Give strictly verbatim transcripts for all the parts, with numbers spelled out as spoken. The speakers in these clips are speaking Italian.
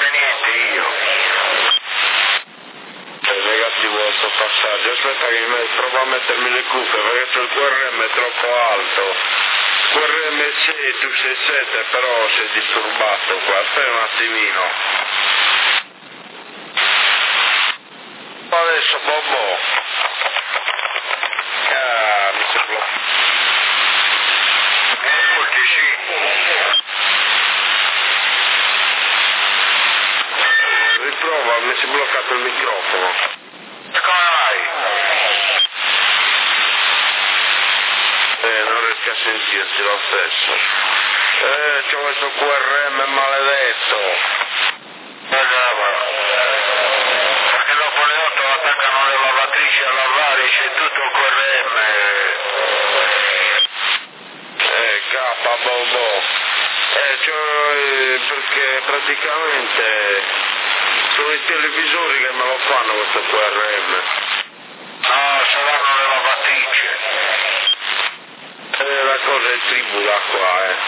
fare niente io. È negativo questo passaggio. Aspetta che mi provo a mettermi le cuffie perché c'è il Q R M è troppo alto. Q R M sei, tu sei sette, però sei disturbato qua. Aspetta un attimino. Adesso Bobo. Ah, mi si blocca. Ascolti, sì. Riprova, mi si è bloccato il microfono. E come mai? Eh, non riesco a sentirti lo stesso. Eh, c'ho questo Q R M maledetto. Guardava. Perché dopo le otto attaccano le lavatrici alla Varis e tutto il Q R M. Eh, K, Bobo. Eh, c'ho, eh, perché praticamente sono i televisori che me lo fanno questo Q R M. No, saranno le lavatrici. Eh, la cosa è tribula qua, eh.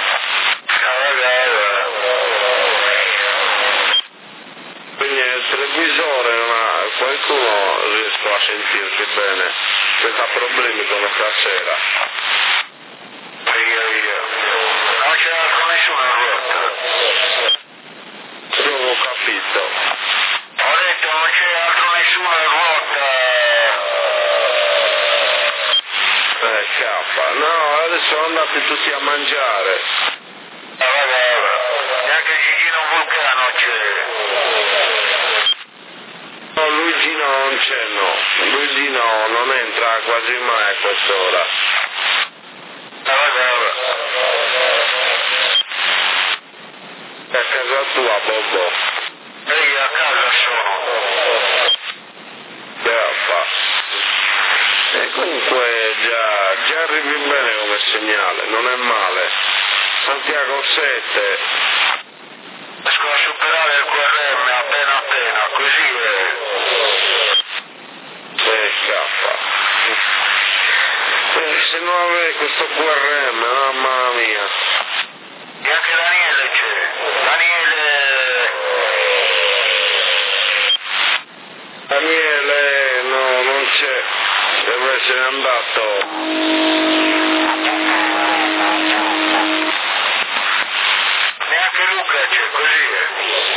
Quindi il televisore, ma qualcuno riesco a sentirti bene, senza problemi come stasera. Io, io. Non c'è altro nessuno in rotta. Non ho capito. Ho detto non c'è altro nessuno in rotta. Eh, K. No, adesso sono andati tutti a mangiare. Ah, vabbè, vabbè. Neanche Gigino Vulcano c'è. No, Luigi no, non c'è, no. Luigi no, non entra quasi mai a quest'ora. Ah, vabbè, vabbè. È a casa tua, Bobo. Ehi, a casa sono. K. E comunque già, già arrivi bene come segnale, non è male. Santiago sette. Riesco a superare il Q R M appena appena, così è. E K. Eh, se non avevi questo Q R M, mamma mia. E anche Daniele c'è. Daniele... Daniele, no, non c'è. Deve essere andato. Neanche Luca c'è, così è.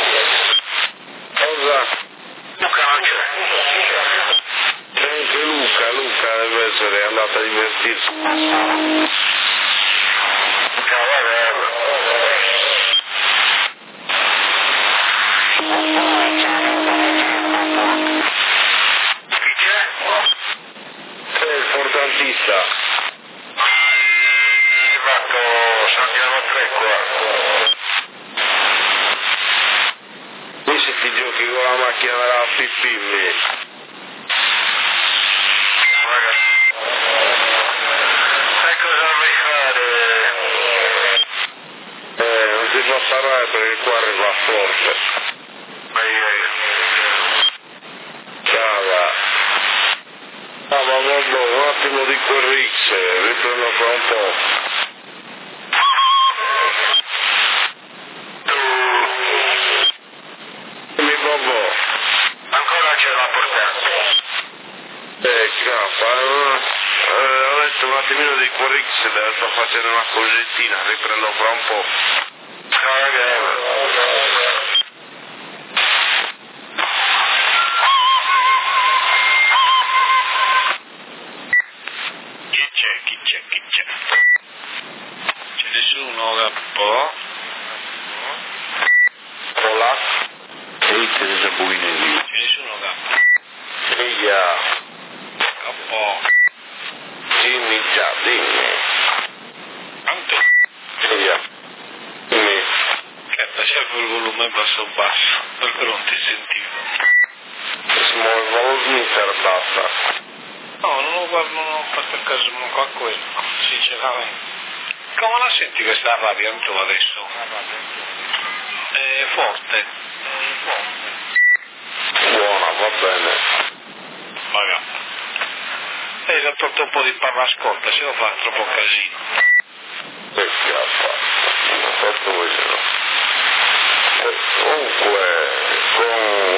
Cosa? Luca non c'è. C'è anche Luca, Luca deve essere andato a divertirsi. Ah, vabbè, vabbè. Chi c'è? È il portantista. Si è fatto Santiago tre qua. Qui se ti giochi con la macchina della pipì lì. Ragazzi. Sai cosa vuoi fare? Eh, non si può parlare perché qua arriva forte. Ma io, io. Cava. Ah, ma vabbè, un attimo di Q R X, riprendo fra un po'. Dimmi Bobo. Ancora c'è la portata. Eh, K, eh, eh, ho detto un attimino di Q R X, deve sto facendo una cosettina, riprendo fra un po'. Chi c'è, chi c'è, chi c'è? C'è nessuno da po'? Hola. Ehi, te ne buine lì. C'è nessuno da Ehi, ya. a po'? Dimmi già, dimmi. Quanto? Ehi, ya. Dimmi. Aspetta, cerco il volume basso basso, perché non ti sentivo. Small Volmeter basta. No, non lo guardo, non ho fatto caso manco a quello, sinceramente. Come la senti questa rabbia tu adesso? È forte. È forte. Buona, va bene. Vabbè. E già tolto un po' di parlascolta, se lo fa troppo casino. Che cazzo. Non so dove. Comunque.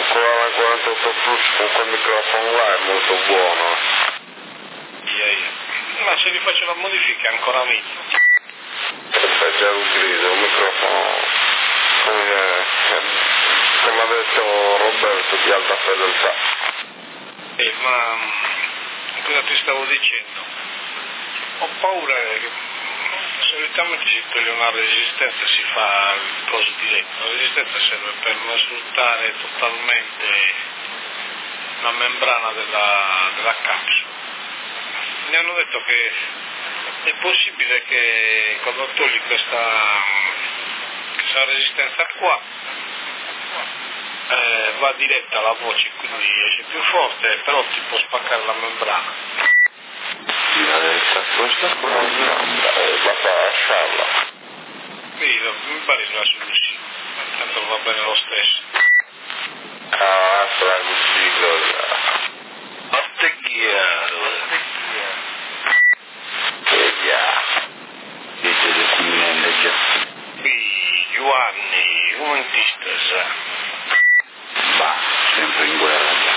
quella quarantotto plus con quel microfono là è molto buono. Yeah, yeah. Ma se gli faccio la modifica è ancora meglio. È già un grido, un microfono, come, eh, come ha detto Roberto, di alta fedeltà. Eh, ma cosa ti stavo dicendo? Ho paura che solitamente si toglie una resistenza, si fa il coso diretto. La resistenza serve per non sfruttare totalmente la membrana della, della capsula. Mi hanno detto che è possibile che quando togli questa, questa resistenza qua eh, va diretta alla voce, quindi esce più forte, però ti può spaccare la membrana. Diretta questa cosa, basta lasciarla. Sì, mi pare una soluzione, tanto va bene lo stesso. Ah, strano, sì, cosa. Ma te chi è? E già. Dice del Quinelle già. Sì, Giovanni, come ti stai? Va, sempre in guerra già.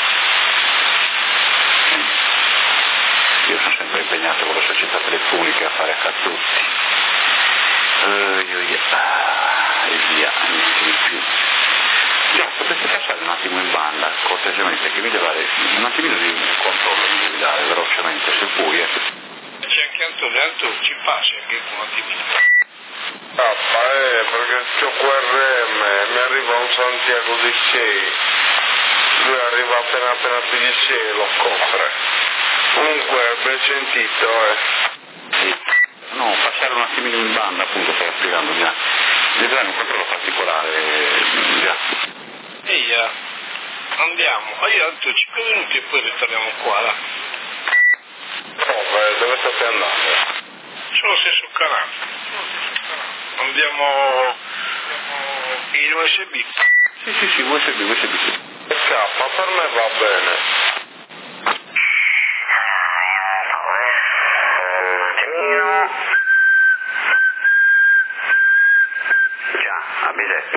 Io sono sempre impegnato con le società telefoniche a fare cazzutti. Uh, io, io, ah, e via, niente di più. Già, potresti passare un attimo in banda, cortesemente, che mi deve dare un attimino di controllo, mi devi dare velocemente, se puoi, eh. C'è anche Antonio, Antonio, ci passi anche un attimino. Ah, eh, perché c'ho Q R M, mi arriva un Santiago di sei, lui arriva appena appena più di sei e lo copre. Comunque, ben sentito, eh. Sì. No, passare un attimino in banda, appunto, stai spiegando, già. Devi dare un controllo particolare, già. Ehi, andiamo. Ah, io Antonio, cinque minuti e poi ritorniamo qua, là. Dove, dove state andando? Sullo stesso canale. Andiamo in U S B. Sì, sì, sì, U S B, U S B. K, per me va bene. Già, a Bisetto.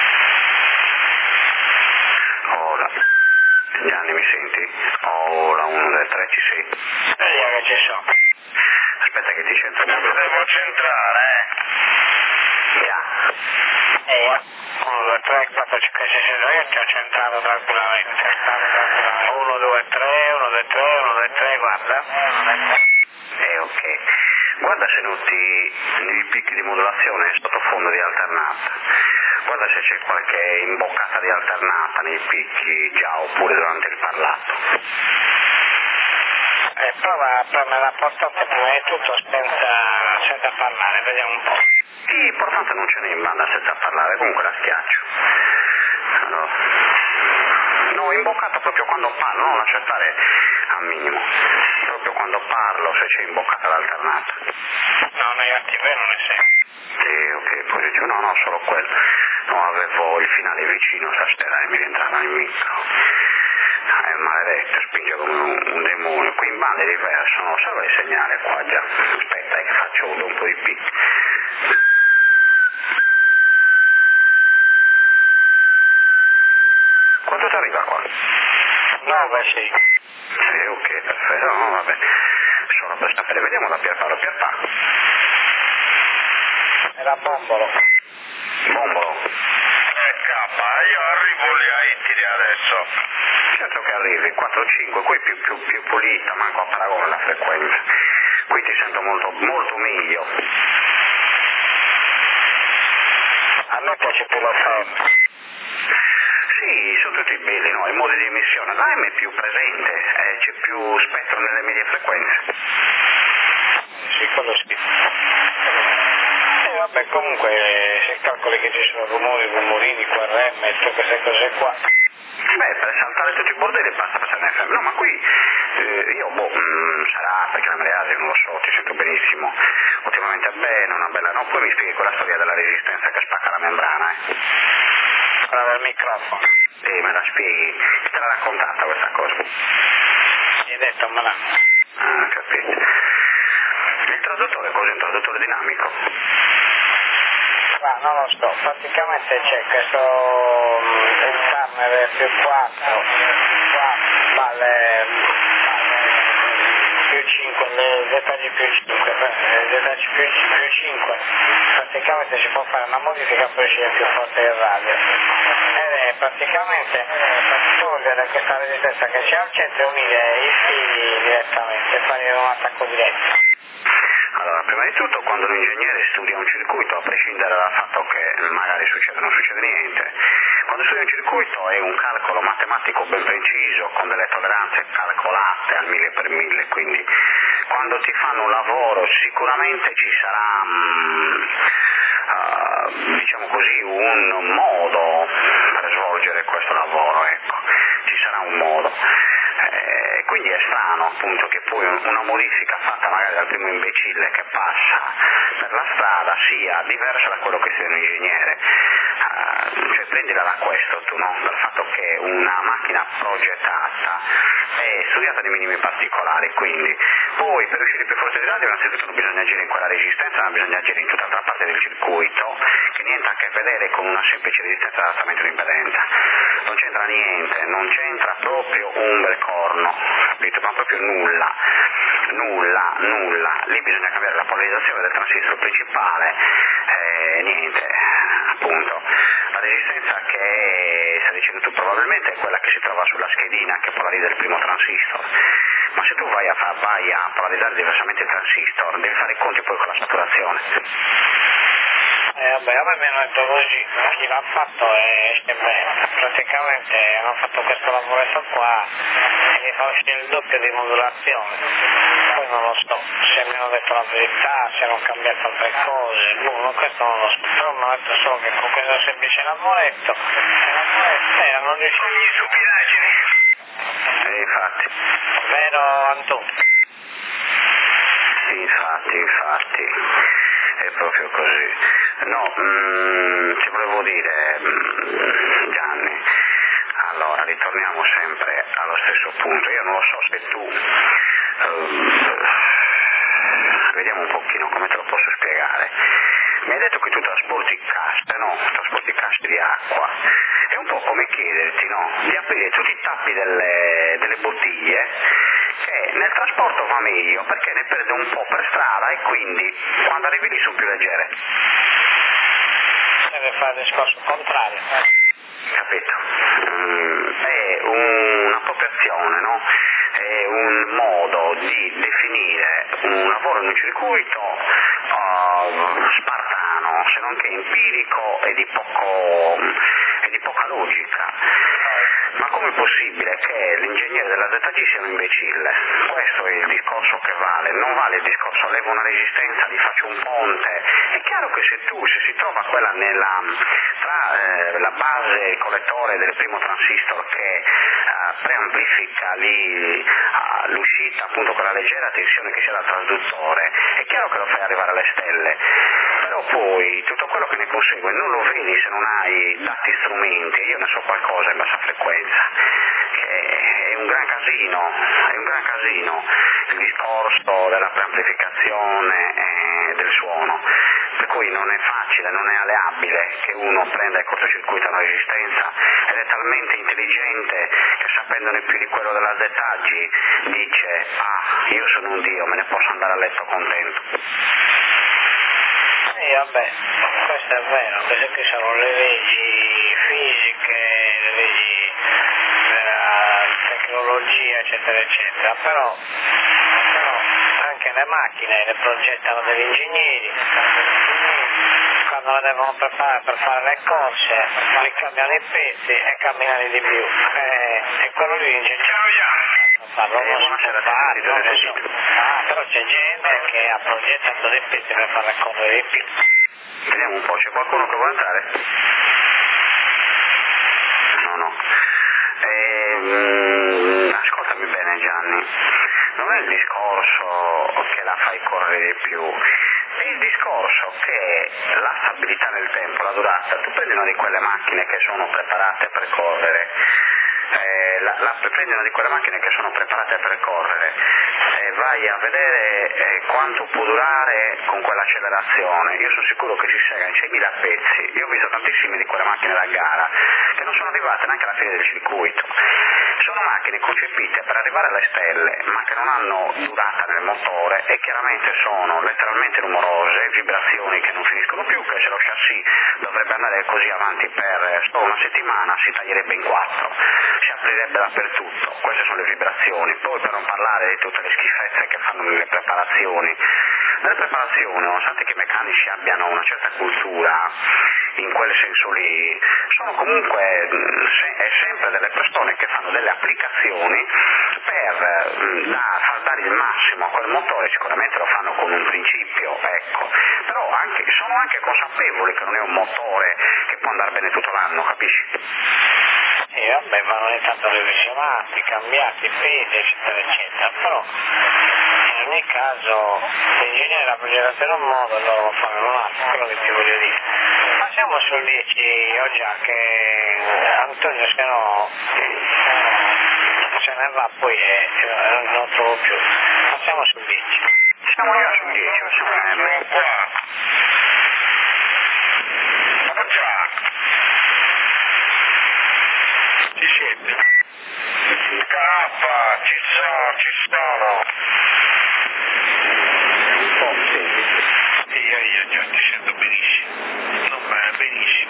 Ora. Gianni, mi senti? Ora, uno, due, tre, ci sei? Vediamo che ci sono. Aspetta che ti centro. Non mi devo centrare, eh. Già. Eh, uno, due, tre, quattro, cinque, sei, sette, io ti ho centrato tranquillamente. uno, due, tre, uno, due, tre, uno, due, tre, guarda. Eh, ok. Guarda se noti i picchi di modulazione sottofondo di alternata. Guarda se c'è qualche imboccata di alternata nei picchi già oppure durante il parlato. Eh, prova a premere la portata prima di tutto senza, senza parlare, vediamo un po'. Sì, importante non ce n'è in banda senza parlare, comunque la schiaccio. Allora. No, imboccata proprio quando parlo, non lascia stare al minimo. Proprio quando parlo, se c'è imboccata l'alternata. No, negativo, non ne sei. Sì, ok, positivo, no, no, solo quello. No, avevo il finale vicino, sta stella e mi rientrava nel micro. Ah, è maledetto, spinge come un, un demonio. Qui in banda è diverso, no, salva il segnale qua già. Aspetta, eh, che faccio un po' di picchi. Quanto ti arriva qua? nove, sì. Sì, ok, perfetto, no, vabbè. Solo per sapere, vediamo da Pierpaolo, Pierpaolo. Era bombolo. Bombolo. Eh, K, io arrivo lì a Itiri adesso. Certo che arrivi, quattro cinque, qui più, più, più pulita, manco a paragone la frequenza. Qui ti sento molto, molto meglio. A me piace più la F M. Sì, sono tutti belli, no? I modi di emissione. L'A M è più presente, eh, c'è più spettro nelle medie frequenze. Sì, quello sì. E vabbè, comunque, se calcoli che ci sono rumori, rumorini, Q R M e tutte queste cose qua. Beh, per saltare tutti i bordelli basta passare in F M. No, ma qui eh, io, boh, mh, sarà perché la Mareasi, non lo so, ti sento benissimo. Ultimamente bene, una bella... No, poi mi spieghi quella storia della resistenza che spacca la membrana, eh. Quella del microfono. Sì, me la spieghi? Chi te l'ha raccontata questa cosa? Mi hai detto, ma no. Ah, capito. Il traduttore cos'è? Un traduttore dinamico? Ma non lo so, praticamente c'è questo, il Turner più quattro, vale più cinque, le dettagli più cinque, le dettagli più, più cinque, praticamente si può fare una modifica poi uscire più forte del radio. Ed è praticamente togliere questa resistenza che c'è al centro e unire i fili direttamente, fare un attacco diretto. Allora, prima di tutto, quando un ingegnere studia un circuito, a prescindere dal fatto che magari succede o non succede niente, quando studia un circuito è un calcolo matematico ben preciso, con delle tolleranze calcolate al mille per mille, quindi quando ti fanno un lavoro sicuramente ci sarà, mh, uh, diciamo così, un modo per svolgere questo lavoro, ecco, ci sarà un modo. Eh, quindi è strano appunto che poi una modifica fatta magari dal primo imbecille che passa per la strada sia diversa da quello che sia un ingegnere. Uh, cioè prendila da questo tu, no? Dal fatto che una macchina progettata è studiata nei minimi particolari, quindi poi per uscire più forte di radio innanzitutto non bisogna agire in quella resistenza, ma bisogna agire in tutt'altra parte del circuito che niente ha a che vedere con una semplice resistenza di adattamento di impedenza. Non c'entra niente, non c'entra proprio un bel corno, capito? Ma proprio nulla, nulla, nulla. Lì bisogna cambiare la polarizzazione del transistor principale, eh, niente, appunto. La resistenza che stai dicendo tu probabilmente è quella che si trova sulla schedina che polarizza il primo transistor. Ma se tu vai a, fa, vai a polarizzare diversamente il transistor, devi fare i conti poi con la saturazione. Eh vabbè, a me mi hanno detto così, chi l'ha fatto è bene, praticamente hanno fatto questo lavoretto qua e mi fa uscire il doppio di modulazione, poi non lo so, se mi hanno detto la verità, se hanno cambiato altre cose, boh, questo non lo so, però mi hanno detto solo che con questo semplice lavoretto erano riusciti stupidaggini. E infatti. Vero Antù? Sì, infatti, infatti, è proprio così. No, mh, ti volevo dire, mh, Gianni, allora ritorniamo sempre allo stesso punto. Io non lo so se tu, uh, vediamo un pochino come te lo posso spiegare. Mi hai detto che tu trasporti casse, no? Trasporti casse di acqua. È un po' come chiederti, no? Di aprire tutti i tappi delle, delle bottiglie, che nel trasporto va meglio perché ne perde un po' per strada e quindi quando arrivi lì sono più leggere. Deve fare il discorso contrario. Capito? Mm, è un'appropriazione, no? È un modo di definire un lavoro in un circuito uh, spartano, se non che empirico e di, poco, e di poca logica. Ma com'è possibile che l'ingegnere della Z G sia un imbecille? Questo è il discorso che vale, non vale il discorso levo una resistenza, gli faccio un ponte. È chiaro che se tu, se si trova quella nella, tra eh, la base e il collettore del primo transistor che eh, preamplifica lì, uh, l'uscita appunto con la leggera tensione che sia dal trasduttore, è chiaro che lo fai arrivare alle stelle, però poi tutto quello che ne consegue non lo vedi se non hai dati strumenti. Io ne so qualcosa in bassa frequenza, che è un gran casino, è un gran casino il discorso della preamplificazione e del suono, per cui non è facile, non è alleabile che uno prenda e cortocircuita una resistenza ed è talmente intelligente che sapendone più di quello della Z G dice ah, io sono un dio, me ne posso andare a letto contento. Sì, vabbè, questo è vero, queste qui sono le leggi fisiche, le leggi della tecnologia, eccetera, eccetera, però, però anche le macchine le progettano degli ingegneri, quando le devono preparare per fare le corse, li cambiano i pezzi e camminano di più, e, e quello lì l'ingegnere farlo non si può fare, non lo so. Però c'è gente che ha progettato dei pezzi per farle correre di più. Vediamo un po', c'è qualcuno che vuole entrare? No, no. Ehm, ascoltami bene Gianni, non è il discorso che la fai correre di più, è il discorso che la stabilità nel tempo, la durata, tu prendi una di quelle macchine che sono preparate per correre, eh, la, la, prendi una di quelle macchine che sono preparate per correre, eh, vai a vedere eh, quanto può durare con quell'accelerazione. Io sono sicuro che ci siano seimila pezzi, io ho visto tantissime di quelle macchine da gara che non sono arrivate arrivate neanche alla fine del circuito. Sono macchine concepite per arrivare alle stelle, ma che non hanno durata nel motore e chiaramente sono letteralmente rumorose, vibrazioni che non finiscono più, che se lo chassis dovrebbe andare così avanti per solo una settimana si taglierebbe in quattro, si aprirebbe dappertutto, queste sono le vibrazioni. Poi per non parlare di tutte le schifezze che fanno nelle preparazioni. Nelle preparazioni, nonostante che i meccanici abbiano una certa cultura in quel senso lì, sono comunque è sempre delle persone che fanno delle applicazioni per da, far dare il massimo a quel motore, sicuramente lo fanno con un principio, ecco, però anche, sono anche consapevoli che non è un motore che può andare bene tutto l'anno, capisci? E vabbè, ma non è tanto revisionati, cambiati, pesi, eccetera, eccetera, però in ogni caso l'ingegnere l'ha progettato in un modo e loro lo fanno in un altro, quello che ti voglio dire. Passiamo sul dieci, ho già che Antonio se no se ne va poi e non lo trovo più. Passiamo sul dieci. Siamo già sul dieci, siamo qua. Siamo già. Ci siete? K, ci sono, ci sono. Un po' sì. Io, io già ti sento benissimo. Non bene, benissimo.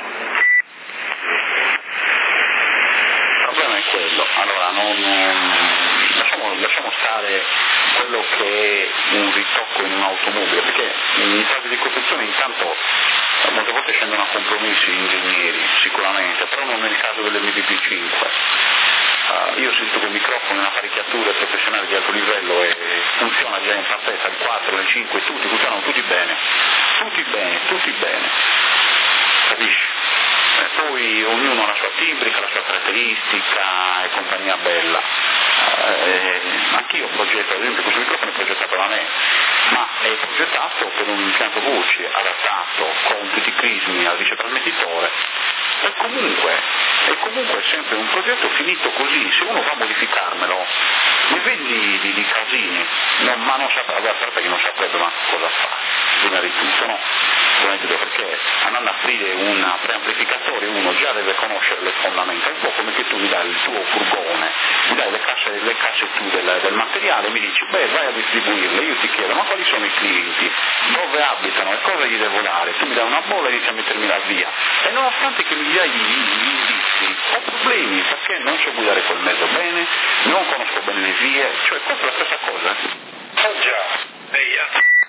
Il problema è quello, allora non, non lasciamo, lasciamo stare quello che è un ritocco in un'automobile, perché in fase di costruzione intanto molte volte scendono a compromessi gli ingegneri, sicuramente, però non è il caso dell'M V P cinque. Uh, io ho sentito che il microfono in apparecchiature professionali di alto livello e funziona già in partenza, il quattro, il cinque, tutti funzionano tutti bene, tutti bene, tutti bene, capisci? E poi ognuno ha la sua timbrica, la sua caratteristica e compagnia bella. Eh, anch'io progetto, ad esempio questo microfono è progettato da me, ma è progettato per un impianto voce adattato con tutti i crismi al vicetrasmettitore e comunque, e comunque è sempre un progetto finito così. Se uno va a modificarmelo mi vendi di, di casini, no, ma non saprebbe, a parte che non saprebbe ma cosa fare, prima di tutto, no? Perché andando a aprire un preamplificatore uno già deve conoscere le fondamenta, è un po' come che tu mi dai il tuo furgone, mi dai le casse, le casse tu del, del materiale e mi dici beh vai a distribuirle, io ti chiedo ma quali sono i clienti, dove abitano e cosa gli devo dare, tu mi dai una bolla e inizi a mettermi la via e nonostante che mi dai gli indizi ho problemi perché non so guidare quel mezzo bene, non conosco bene le vie, cioè questa è la stessa cosa. Oh già, ehi,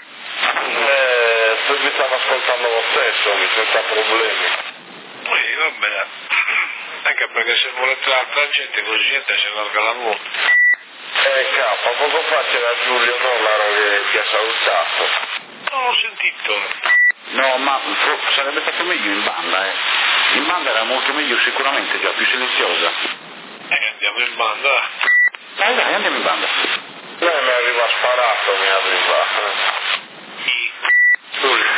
eh, mi stavo ascoltando lo stesso, mi senza problemi. Sì, vabbè, anche perché se volete l'altra gente così gente si allarga la ruota. Eh capo, poco fa c'era Giulio Rollaro che ti ha salutato. Non l'ho sentito. No, ma sarebbe stato meglio in banda, eh. In banda era molto meglio sicuramente, già più silenziosa. Eh, andiamo in banda. Dai, dai, andiamo in banda. Lei mi arriva sparato, mi arriva. Chi? Giulio.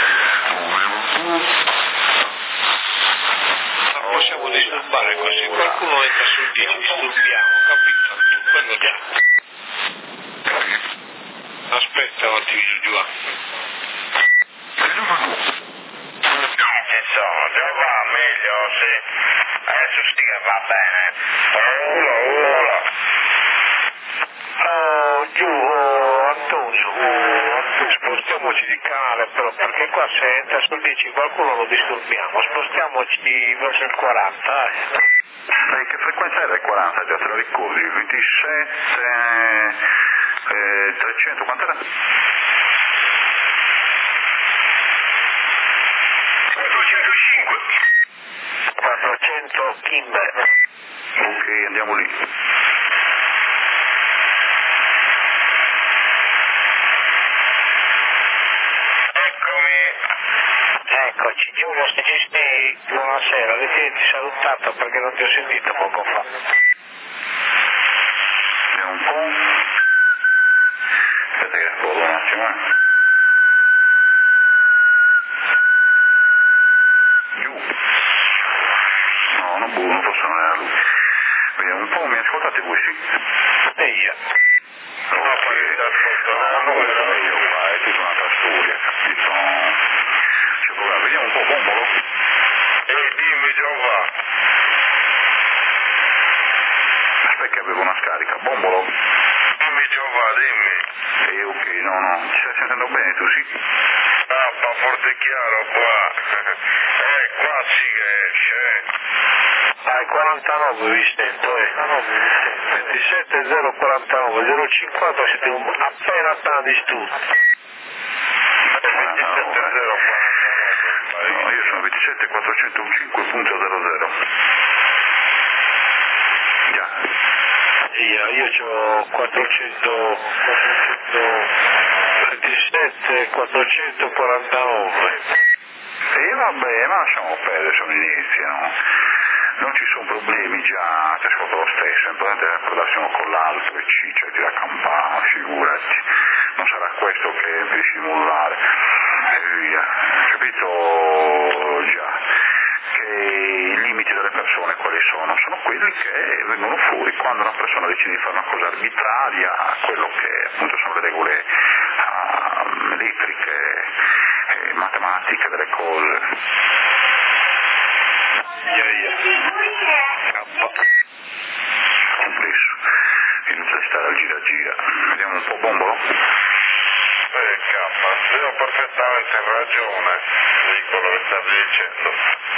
Non possiamo disturbare così, qualcuno entra sul dieci, disturbiamo, capito? Quello già. Aspetta un attimino giù. Ci sono, già va meglio, sì. Adesso sì che va bene. Ula, ula. Oh, giù, oh, Antonio, oh, Antonio, spostiamoci di canale però, perché qua se entra sul dieci qualcuno lo disturbiamo, spostiamoci verso il quaranta, eh. Sai che frequenza era il quaranta, già te lo ricordi? ventisette, eh, trecento, quanto era? quattrocentocinque. quattrocento Kimber. Ok, andiamo lì. Eccoci, Giulio, se ci sei, buonasera, ritieniti salutato perché non ti ho sentito poco fa. Vediamo un po'. Aspetta che scorro un attimo, eh. Giù. No, non boh, non posso andare a lui. Vediamo un po', mi ascoltate voi, sì? E io. Ok, no, non questo meglio qua, è tutta un'altra storia, capito? C'è problema, vediamo un po', bombolo. E dimmi Giova. che avevo una scarica. Bombolo? Dimmi Giova, dimmi. Eh, ok, no, no, ci stai sentendo bene tu, sì? Ah, fa forte e chiaro qua. Eh, qua sì che esce, eh. Dai, quarantanove vi sento, eh. ventisette zero quarantanove zero cinquanta, siete un, appena tanti tu. ventisette zero quarantanove. No, io sono ventisette quattrocentocinque punto zero zero. Già. Io, io ho quattrocento, ventisette quattrocentoquarantanove. E vabbè, ma lasciamo perdere, sono inizi, no? Non ci sono problemi già, ti ascolto lo stesso, è importante raccordarsi uno con l'altro e ciccia di la campana, figurati, non sarà questo che devi simulare, e via, capito già, che i limiti delle persone quali sono? Sono quelli che vengono fuori quando una persona decide di fare una cosa arbitraria, quello che appunto sono le regole uh, elettriche e matematiche delle cose. Yeah, yeah. Complesso, inutile stare al gira gira. Vediamo un po', Bombolo. Eh, K, avevo perfettamente ragione di quello che stavi dicendo.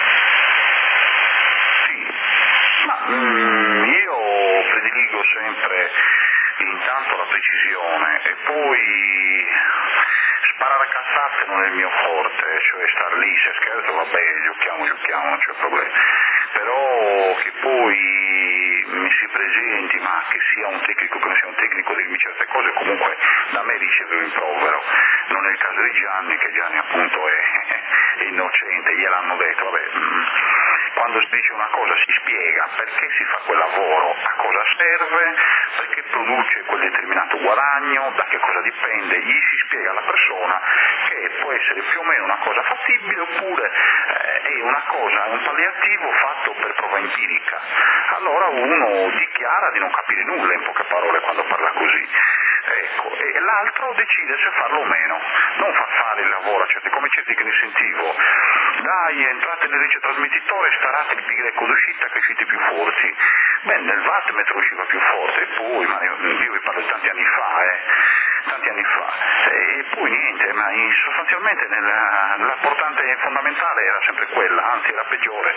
Sì, ma mm, io prediligo sempre intanto la precisione e poi sparare a cazzate non è il mio forte, cioè star lì, se scherzo va bene, giochiamo, giochiamo, non c'è problema, però che poi mi si presenti, ma che sia un tecnico che non sia un tecnico, dirmi certe cose, comunque da me riceve un rimprovero. Non è il caso di Gianni, che Gianni appunto è, è innocente, gliel'hanno detto, vabbè, quando si dice una cosa si spiega perché si fa quel lavoro, a cosa serve, perché produce quel determinato guadagno, da che cosa dipende, gli si spiega alla persona che può essere più o meno una cosa fattibile oppure eh, è una cosa, un palliativo fatto per prova empirica. Allora uno dichiara di non capire nulla, in poche parole, quando parla così. Ecco, e l'altro decide se farlo o meno, non fa fare il lavoro a certi, come certi che ne sentivo, dai entrate nel ricetrasmettitore, starate il pi greco d'uscita che uscite più forti, beh nel wattmetro usciva più forte, e poi, ma io vi parlo di tanti anni fa, eh, tanti anni fa, e poi niente, ma sostanzialmente nella, l'importante e fondamentale era sempre quella, anzi era peggiore,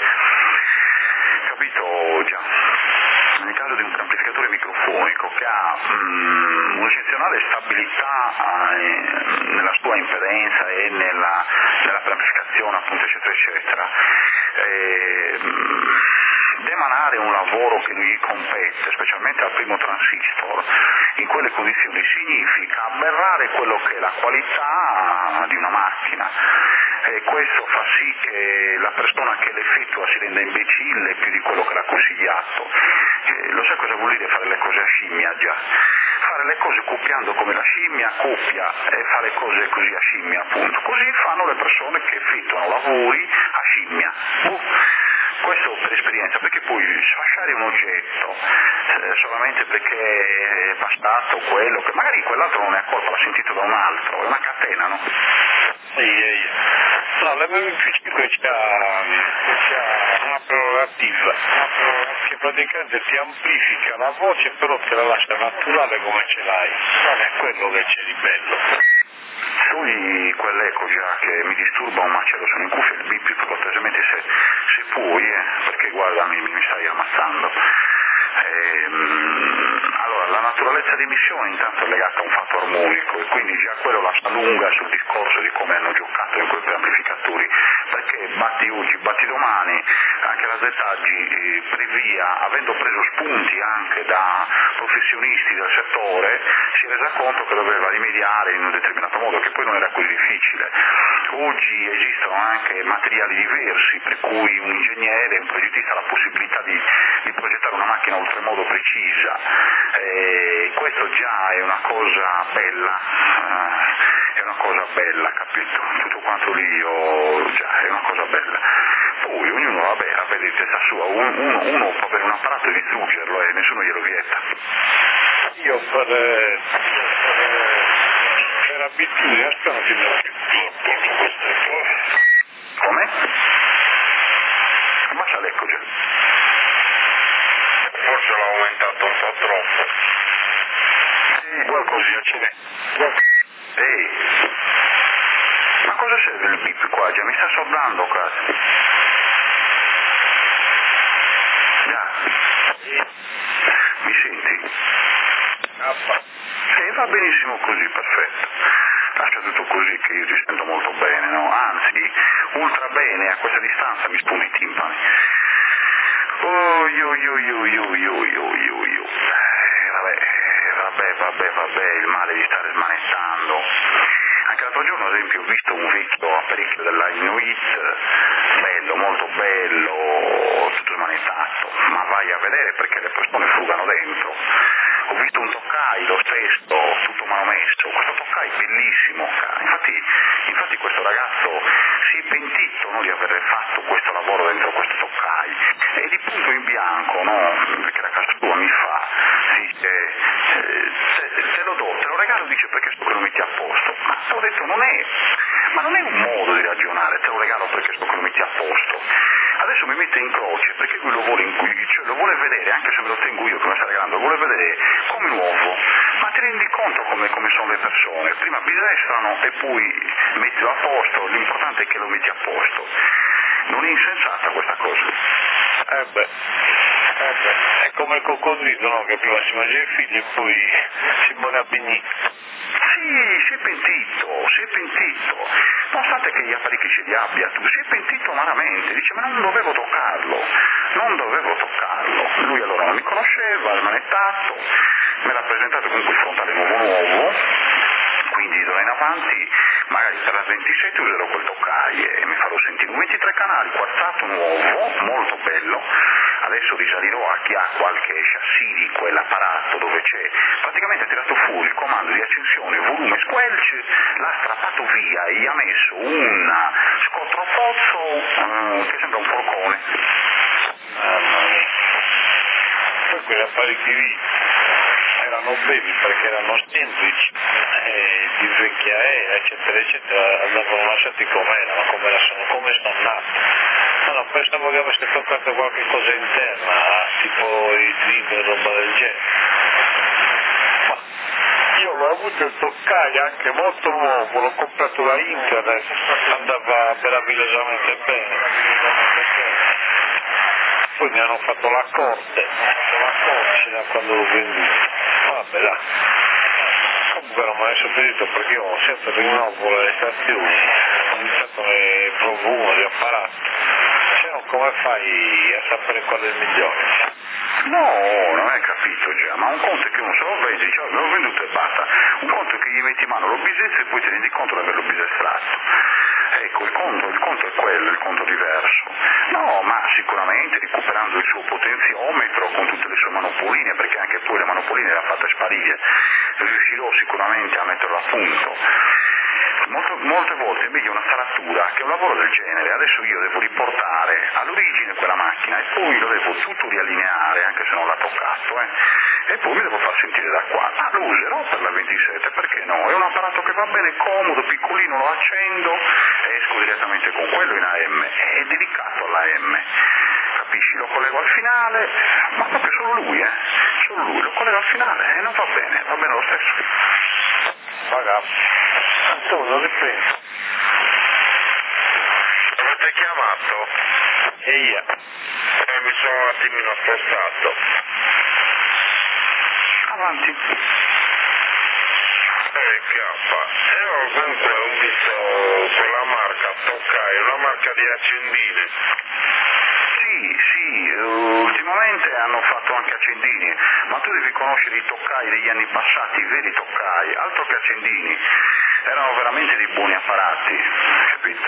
capito già? Nel caso di un amplificatore microfonico che ha um, un'eccezionale stabilità eh, nella sua impedenza e nella, nella preamplificazione appunto eccetera eccetera, eh, demanare un lavoro che non gli compete, specialmente al primo transistor, in quelle condizioni significa aberrare quello che è la qualità di una macchina. E questo fa sì che la persona che l'effettua si renda imbecille più di quello che l'ha consigliato. Eh, lo sai cosa vuol dire fare le cose a scimmia già? Fare le cose copiando come la scimmia copia e fare cose così a scimmia appunto. Così fanno le persone che effettuano lavori a scimmia. Uh. Questo per esperienza, perché poi sfasciare un oggetto eh, solamente perché è bastato quello, che magari quell'altro non è a colpa, l'ha sentito da un altro, è una catena, no? Sì, sì. No, l'M V P cinque c'ha, c'ha una prerogativa che praticamente ti amplifica la voce, però te la lascia naturale come ce l'hai, non è quello che c'è di bello. Togli quell'eco già che mi disturba un macello, sono in cuffia, il bip cortesemente se, se puoi, eh, perché guarda mi, mi stai ammazzando. Ehm, allora la naturalezza di emissione intanto è legata a un fatto armonico e quindi già quello lascia lunga sul discorso di come hanno giocato in quei preamplificatori, perché batti oggi, batti domani, anche la Zetaggi eh, previa, avendo preso spunti anche da professionisti del settore, si è resa conto che doveva rimediare in un determinato modo, che poi non era così difficile. Oggi esistono anche materiali diversi, per cui un ingegnere, un progettista ha la possibilità di, di progettare una macchina oltremodo precisa, e questo già è una cosa bella, eh, è una cosa bella, capito? Tutto quanto lì io, già, è una cosa bella. Poi ognuno, vabbè, la vede di testa sua, uno, uno può avere un apparato e distruggerlo e nessuno glielo vieta. Io per, per, per abitudine aspetta che mi ho più queste cose. Come? Abbassa l'eco già. forse l'ho aumentato un po' troppo. Sì, qualcosina ce n'è. Ehi, ma cosa serve il bip qua? Già mi sta sorbando, cazzo. Già. Mi senti? Sì, va benissimo così, perfetto. Lascia tutto così che io ti sento molto bene, no? Anzi, ultra bene, a questa distanza mi spunti i timpani. Oh, io, io, io, io, io, io, io, io. Eh, vabbè, vabbè, vabbè, vabbè, il male di stare smanettando. Anche l'altro giorno, ad esempio, ho visto un vecchio apparecchio della Inuit, bello, molto bello, tutto smanettato, ma vai a vedere perché le persone frugano dentro. Ho visto un Tokai, lo stesso, tutto manomesso, questo Tokai bellissimo, infatti, infatti questo ragazzo si è pentito, no, di aver fatto questo lavoro dentro questo Tokai, e di punto in bianco, no, perché la casa tua mi fa, dice, eh, te, te lo do, te lo regalo, dice perché sto che lo metti a posto, ma ho detto non è, ma non è un modo di ragionare, te lo regalo perché sto che lo metti a posto. Adesso mi mette in croce perché lui lo vuole, in, cioè, lo vuole vedere, anche se me lo tengo io che me sta regalando, lo vuole vedere come nuovo. Ma ti rendi conto come, come sono le persone? Prima bisestrano e poi mettilo a posto, l'importante è che lo metti a posto. Non è insensata questa cosa? Eh beh, eh beh, è come il coccodrillo, no? Che prima si mangia i figli e poi si pone a bignì. Sì, si è pentito, si è pentito, nonostante che gli apparecchi ce li abbia, tu si è pentito amaramente, dice ma non dovevo toccarlo, non dovevo toccarlo, lui allora non mi conosceva, ha smanettato, me l'ha presentato con quel frontale nuovo nuovo, quindi d'ora in avanti magari per la ventisette userò quel Tokai e mi farò sentire un ventitré canali quarzato nuovo, molto bello. Adesso risalirò a chi ha qualche chassis di quell'apparato dove c'è praticamente tirato fuori il comando di accensione volume squelch, l'ha strappato via e gli ha messo un scottropozzo eh, che sembra un forcone. Mamma mia. Poi quegli apparecchi lì erano belli perché erano semplici, eh, di vecchia era, eccetera, eccetera, andavano lasciati come erano, come sono, come sono nati. No, no, pensavo che avesse toccato qualche cosa interna, tipo i drill e roba del genere. Ma io l'ho avuto il Tokai anche molto nuovo, l'ho comprato da internet, andava meravigliosamente bene. Poi mi hanno fatto la corte, la corte da quando l'ho venduto. Vabbè dai. Comunque non me ne sono pentito perché io sempre rinnovo le stazioni, ho iniziato le provo uno di apparato. Se no come fai a sapere qual è il migliore? No, non hai capito già, ma un conto è che uno se lo vende, dice, oh, l'ho venduto e basta, un conto è che gli metti in mano lo bisezzo e poi ti rendi conto di averlo bisestratto. Ecco, il conto, il conto è quello, il conto diverso. No, ma sicuramente recuperando il suo potenziometro con tutte le sue manopoline, perché anche poi le manopoline le ha fatte sparire, riuscirò sicuramente a metterlo a punto. Molte, molte volte è meglio una taratura che un lavoro del genere. Adesso io devo riportare all'origine quella macchina e poi lo devo tutto riallineare, anche se non l'ha toccato, eh. E poi mi devo far sentire da qua. Ma lo userò per la ventisette, perché no? È un apparato che va bene, comodo, piccolino, lo accendo e esco direttamente con quello in A M. È dedicato all'A M. Capisci? Lo collego al finale, ma proprio solo lui, eh. Solo lui, lo collego al finale e non va bene, va bene lo stesso. Ragazzi. Antonio, riprendo. Avete chiamato? E io? Eh, mi sono un attimino spostato. Avanti. Eh, chiappa. Io comunque ho visto quella marca Tokai, una marca di accendini. Sì, sì, ultimamente hanno fatto anche accendini, ma tu devi conoscere i Tokai degli anni passati, i veri Tokai, altro che accendini, erano veramente dei buoni apparati, capito?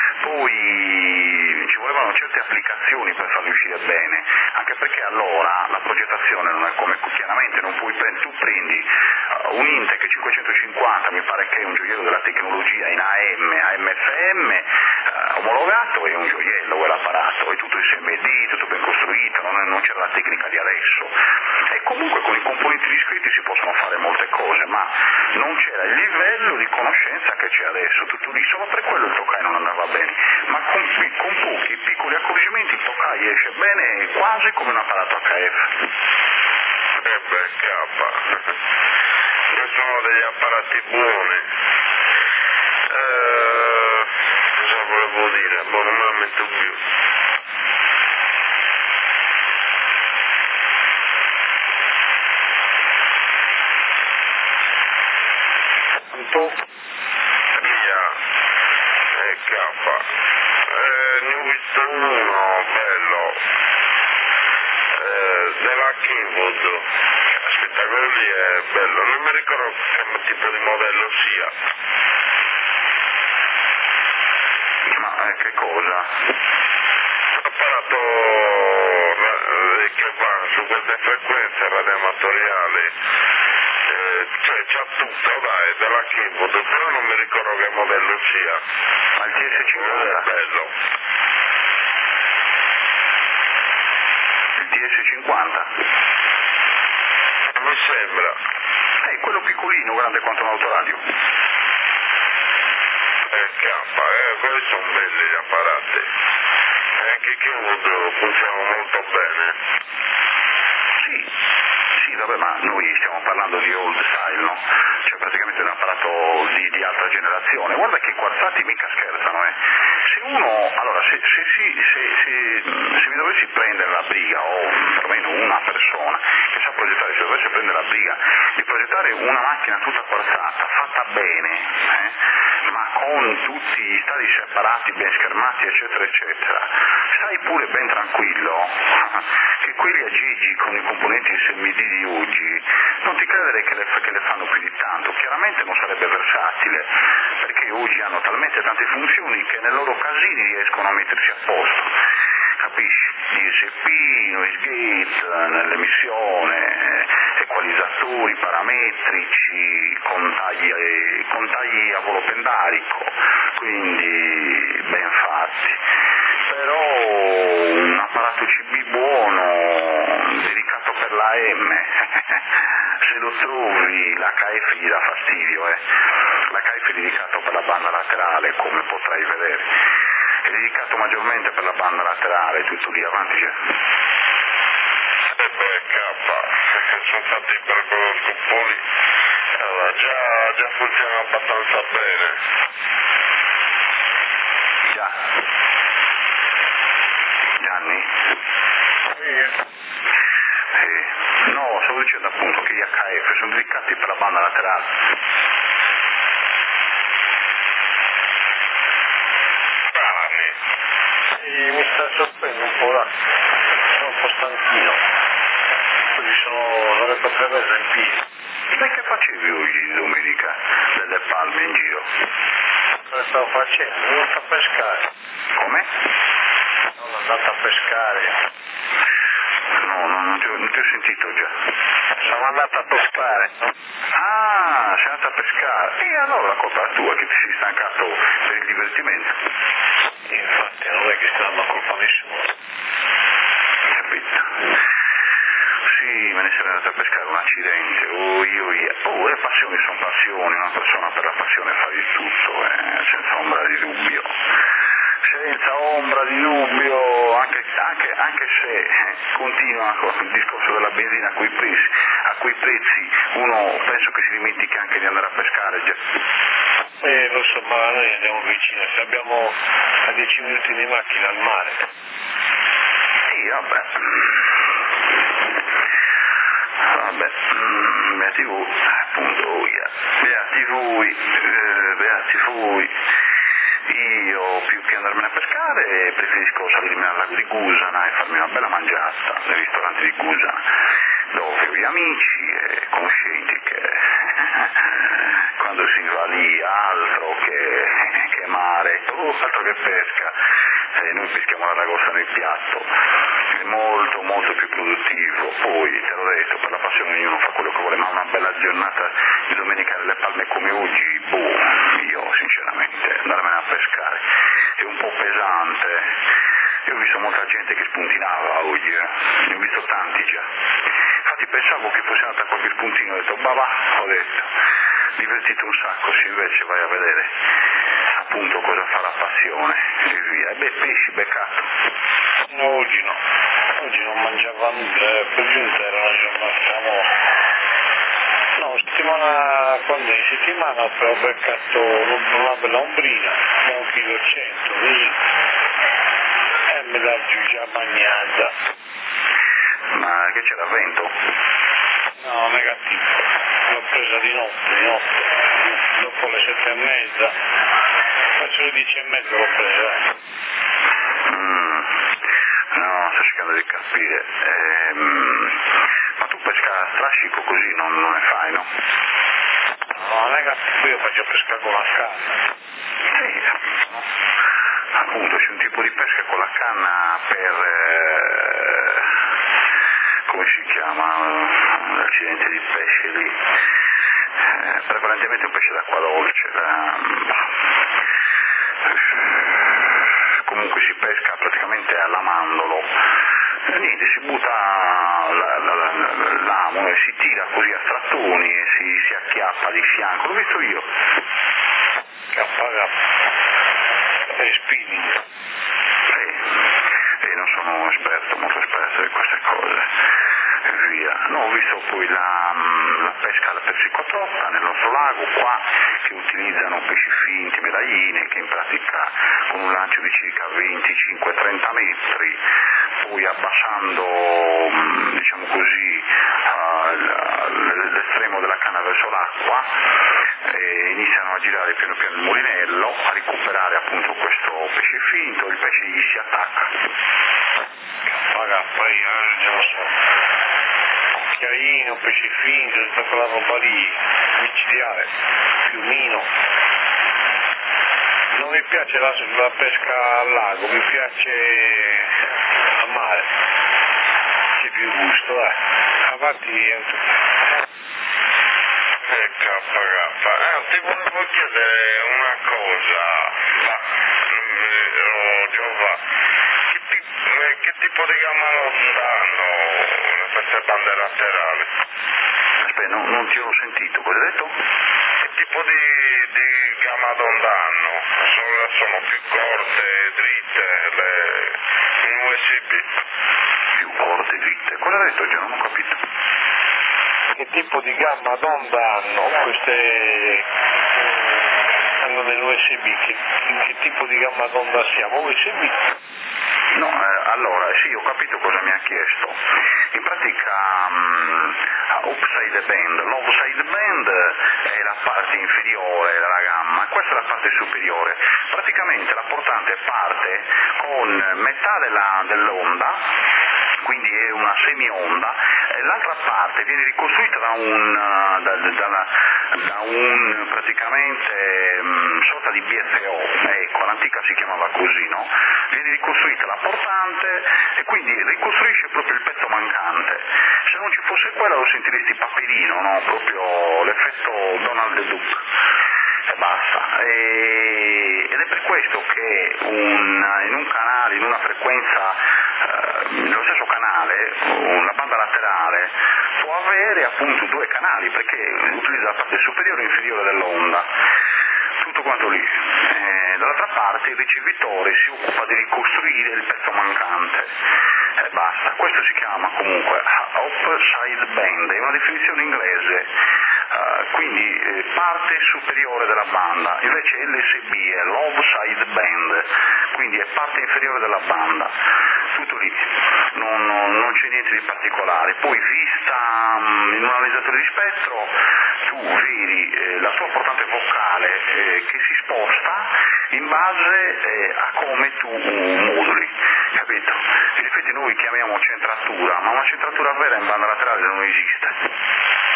Poi ci volevano certe applicazioni per farli uscire bene, anche perché allora la progettazione non è come, chiaramente non puoi prendere, tu prendi uh, un Intec cinquecentocinquanta, mi pare che è un gioiello della tecnologia in A M, A M F M, uh, omologato, è un gioiello quell'apparato, è tutto S M D, tutto ben costruito, non, non c'era la tecnica di adesso, e comunque con i componenti discreti si possono fare molte cose, ma non c'era il livello di conoscenza che c'è adesso, tutto lì, solo per quello il Tokai non andava bene, ma con, con pochi piccoli accorgimenti il Tokai esce bene quasi come un apparato H F. Eh beh, K, che sono degli apparati buoni. Eh, cosa volevo dire? Boh, non me la metto più. Via, e K. Eh, ne ho visto uno, bello, eh, della Keywood. Aspetta, quello lì è bello, non mi ricordo che tipo di modello sia. Ma eh, che cosa? Apparato eh, che va su queste frequenze radioamatoriali, eh, cioè c'ha tutto, dai, della Keywood, però non mi ricordo che modello sia. Ma il T S cinquanta? È bello. Il T S cinquanta? Mi sembra. Eh, quello piccolino, grande quanto un autoradio. Eh, K, eh, quelli sono belli gli apparati. E anche Keywood funziona molto bene. Sì, sì, vabbè, ma noi stiamo parlando di old style, no? Cioè praticamente un apparato di, di altra generazione. Guarda che i quarzati mica scherzano, eh. Se uno, allora, se, se, se, se, se, se mi dovessi prendere la briga, o perlomeno una persona che sa progettare, se dovesse prendere la briga di progettare una macchina tutta quarzata, fatta bene, eh, ma con tutti gli stadi separati, ben schermati, eccetera, eccetera, stai pure ben tranquillo che quelli aggeggi con i componenti S M D di oggi non ti credere che le, che le fanno più di tanto. Chiaramente non sarebbe versatile, perché oggi hanno talmente tante funzioni che nei loro casini riescono a mettersi a posto, capisci? D S P, noise gate, nell'emissione, equalizzatori parametrici, contagli, contagli a volo pendarico, quindi ben fatti. Però un apparato C B buono, dedicato per l'A M, se lo trovi l'H F gli dà fastidio, eh. L'H F è dedicato per la banda laterale, come potrai vedere, è dedicato maggiormente per la banda laterale, tutto lì avanti c'è. E beh, K, sono fatti per quello scopo lì. Allora, già, già funziona abbastanza bene. Già. Gianni? Sì. Eh, no, stavo dicendo appunto che gli H F sono dedicati per la banda laterale. Brani. Sì, mi sta sorprendendo un po', là. Sono un po' stanchino. Così sono, dovrebbe tre mesi in piedi. E che facevi oggi di domenica? Delle palme in giro? Cosa stavo facendo? Sono andato a pescare. Come? Sono andato a pescare. No, no, non ti, ho, non ti ho sentito già. Sono andato a pescare. Ah, sei andato a pescare. E allora la colpa è tua che ti sei stancato per il divertimento. Infatti non è che sta dando colpa a nessuno. Capito? Sì, me ne sarei andato a pescare un accidente. Oh, io, io. Oh, le passioni sono passioni, una persona per la passione fa di tutto, eh, senza ombra di dubbio. Senza ombra di dubbio, anche, anche, anche se eh, continua il discorso della benzina a quei prezzi, a quei prezzi uno penso che si dimentica anche di andare a pescare già. Eh, lo so, ma noi andiamo vicino, se abbiamo a dieci minuti di macchina al mare. Sì, vabbè. Vabbè, mm, beati voi, appunto, yeah. beati voi, eh, beati voi. Io più che andarmene a pescare preferisco salirmi al lago di Gusana e farmi una bella mangiata nel ristorante di Gusana, dove ho gli amici e conoscenti che quando si va lì altro che, che mare, oh, altro che pesca, eh, noi peschiamo la ragosta nel piatto, è molto molto più produttivo. Poi te l'ho detto, per la passione ognuno fa quello che vuole, ma una bella giornata di domenica nelle palme come oggi, boh, io sinceramente andarmene a pescare è un po' pesante. Io ho visto molta gente che spuntinava oggi, eh. ne ho visto tanti già. Infatti pensavo che fosse andata a qualche spuntino, ho detto, bah va, ho detto, divertito un sacco, se invece vai a vedere appunto cosa fa la passione e via. E beh, pesci beccato. No, oggi no, oggi non mangiavamo eh, per giunta era una giornata morta. No, settimana, quando in settimana ho beccato una bella ombrina, da un chilo e cento, così, e me la giù già bagnata. Ma che c'era vento? No, negativo, l'ho presa di notte, di notte, dopo le sette e mezza, verso le dieci e mezza l'ho presa. Mm, no, sto cercando di capire. Ehm, ma tu pesca a strascico così non, non ne fai, no? No, negativo, io faccio pesca con la canna. Sì, no? Appunto, c'è un tipo di pesca con la canna per... Eh, come si chiama? L'accidente di pesce lì. Eh, prevalentemente un pesce d'acqua dolce. Da, comunque si pesca praticamente all'amandolo. E niente, si butta la, la, la, l'amo e si tira così a strattoni e si, si acchiappa di fianco. L'ho visto io. Kappa kappa. E spinning. Sì, e non sono esperto, molto esperto di queste cose. E via. No, ho visto poi la, la pesca alla persicotrotta nel nostro lago qua, che utilizzano pesci finti, medagline, che in pratica con un lancio di circa venticinque trenta metri, poi abbassando, diciamo così, uh, l'estremo della canna verso l'acqua, e iniziano a girare piano piano il mulinello, a recuperare appunto questo pesce finto, il pesce gli si attacca. Kappa kappa, io non lo so. Chiarino, pesce finto, tutta quella roba lì, micidiale, piumino. Non mi piace la, la pesca al lago, mi piace a mare, c'è più gusto, eh. Avanti entro. Eh, kappa kappa. Eh, ti volevo chiedere una cosa, ma oh, Giova, che, ti, eh, che tipo di gamma danno queste bande laterali? Aspetta, non, non ti ho sentito, cosa hai detto? Che tipo di, di gamma danno? Sono, sono più corte, dritte, le, in U S B? Più corte, dritte. Cosa hai detto? Già non ho capito. Che tipo di gamma d'onda hanno queste, hanno nell'U S B, che, che tipo di gamma d'onda siamo? U S B? No, eh, allora, sì, ho capito cosa mi ha chiesto. In pratica, um, upside band, l'offside band è la parte inferiore della gamma, questa è la parte superiore. Praticamente la portante parte con metà della, dell'onda, quindi è una semionda, e l'altra parte viene ricostruita da un, da, da, da un praticamente um, sorta di B F O, ecco, l'antica si chiamava così, no? Viene ricostruita la portante e quindi ricostruisce proprio il pezzo mancante. Se non ci fosse quella lo sentiresti paperino, no? Proprio l'effetto Donald Duck. E basta. E, ed è per questo che un, in un canale, in una frequenza, eh, nello stesso canale, una banda laterale, può avere appunto due canali, perché utilizza la parte superiore e inferiore dell'onda. Tutto quanto lì. Eh, dall'altra parte il ricevitore si occupa di ricostruire il pezzo mancante. E basta. Questo si chiama comunque upside band, è una definizione inglese. Uh, quindi eh, parte superiore della banda, invece L S B è l'offside band, quindi è parte inferiore della banda, tutto lì, non, non, non c'è niente di particolare. Poi vista um, in un analizzatore di spettro tu vedi eh, la tua portante vocale eh, che si sposta in base eh, a come tu uh, moduli, capito? In effetti noi chiamiamo centratura, ma una centratura vera in banda laterale non esiste.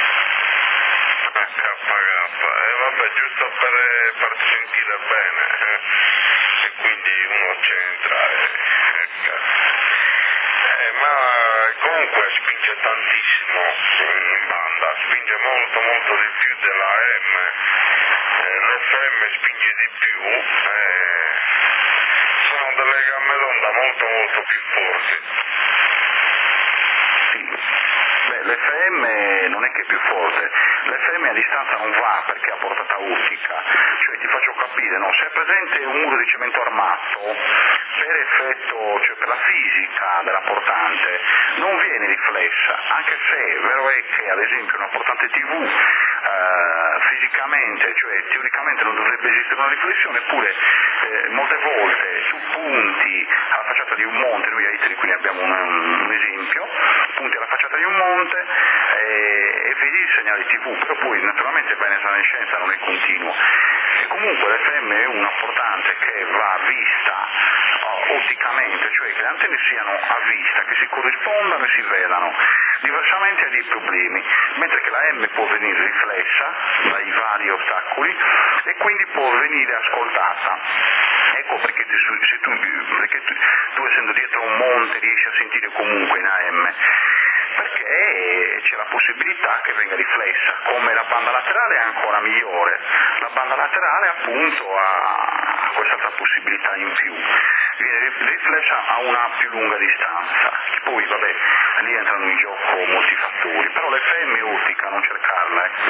K K, e vabbè, giusto per farti sentire bene, eh? E quindi uno c'entra e, e eh, ma comunque spinge tantissimo in banda, spinge molto molto di più della M, eh, l'F M spinge di più, eh, sono delle gamme d'onda molto molto più forti. Sì, beh, Beh, l'F M non è che è più forte, l'F M a distanza non va perché ha portata ottica, cioè ti faccio capire, no? Se è presente un muro di cemento armato, per effetto, cioè per la fisica della portante, non viene riflessa, anche se vero è che ad esempio una portante tivù eh, fisicamente, cioè teoricamente non dovrebbe esistere una riflessione, eppure eh, molte volte tu punti alla facciata di un monte, noi a Itali qui ne abbiamo un, un esempio, punti alla facciata di un monte e, e vedi il segnale tivù, però poi naturalmente va in evanescenza, non è continuo. E comunque l'F M è una portante che va vista oh, otticamente, cioè che le antenne siano a vista, che si corrispondano e si vedano, diversamente ha dei problemi, mentre che la M può venire riflessa dai vari ostacoli e quindi può venire ascoltata. Ecco perché, ti, se tu, perché tu, tu essendo dietro un monte riesci a sentire comunque in A M, perché c'è la possibilità che venga riflessa, come la banda laterale è ancora migliore, la banda laterale appunto ha quest'altra possibilità in più, viene riflessa a una più lunga distanza, poi vabbè lì entrano in gioco molti fattori, però l'F M è ottica, non cercarla. Eh.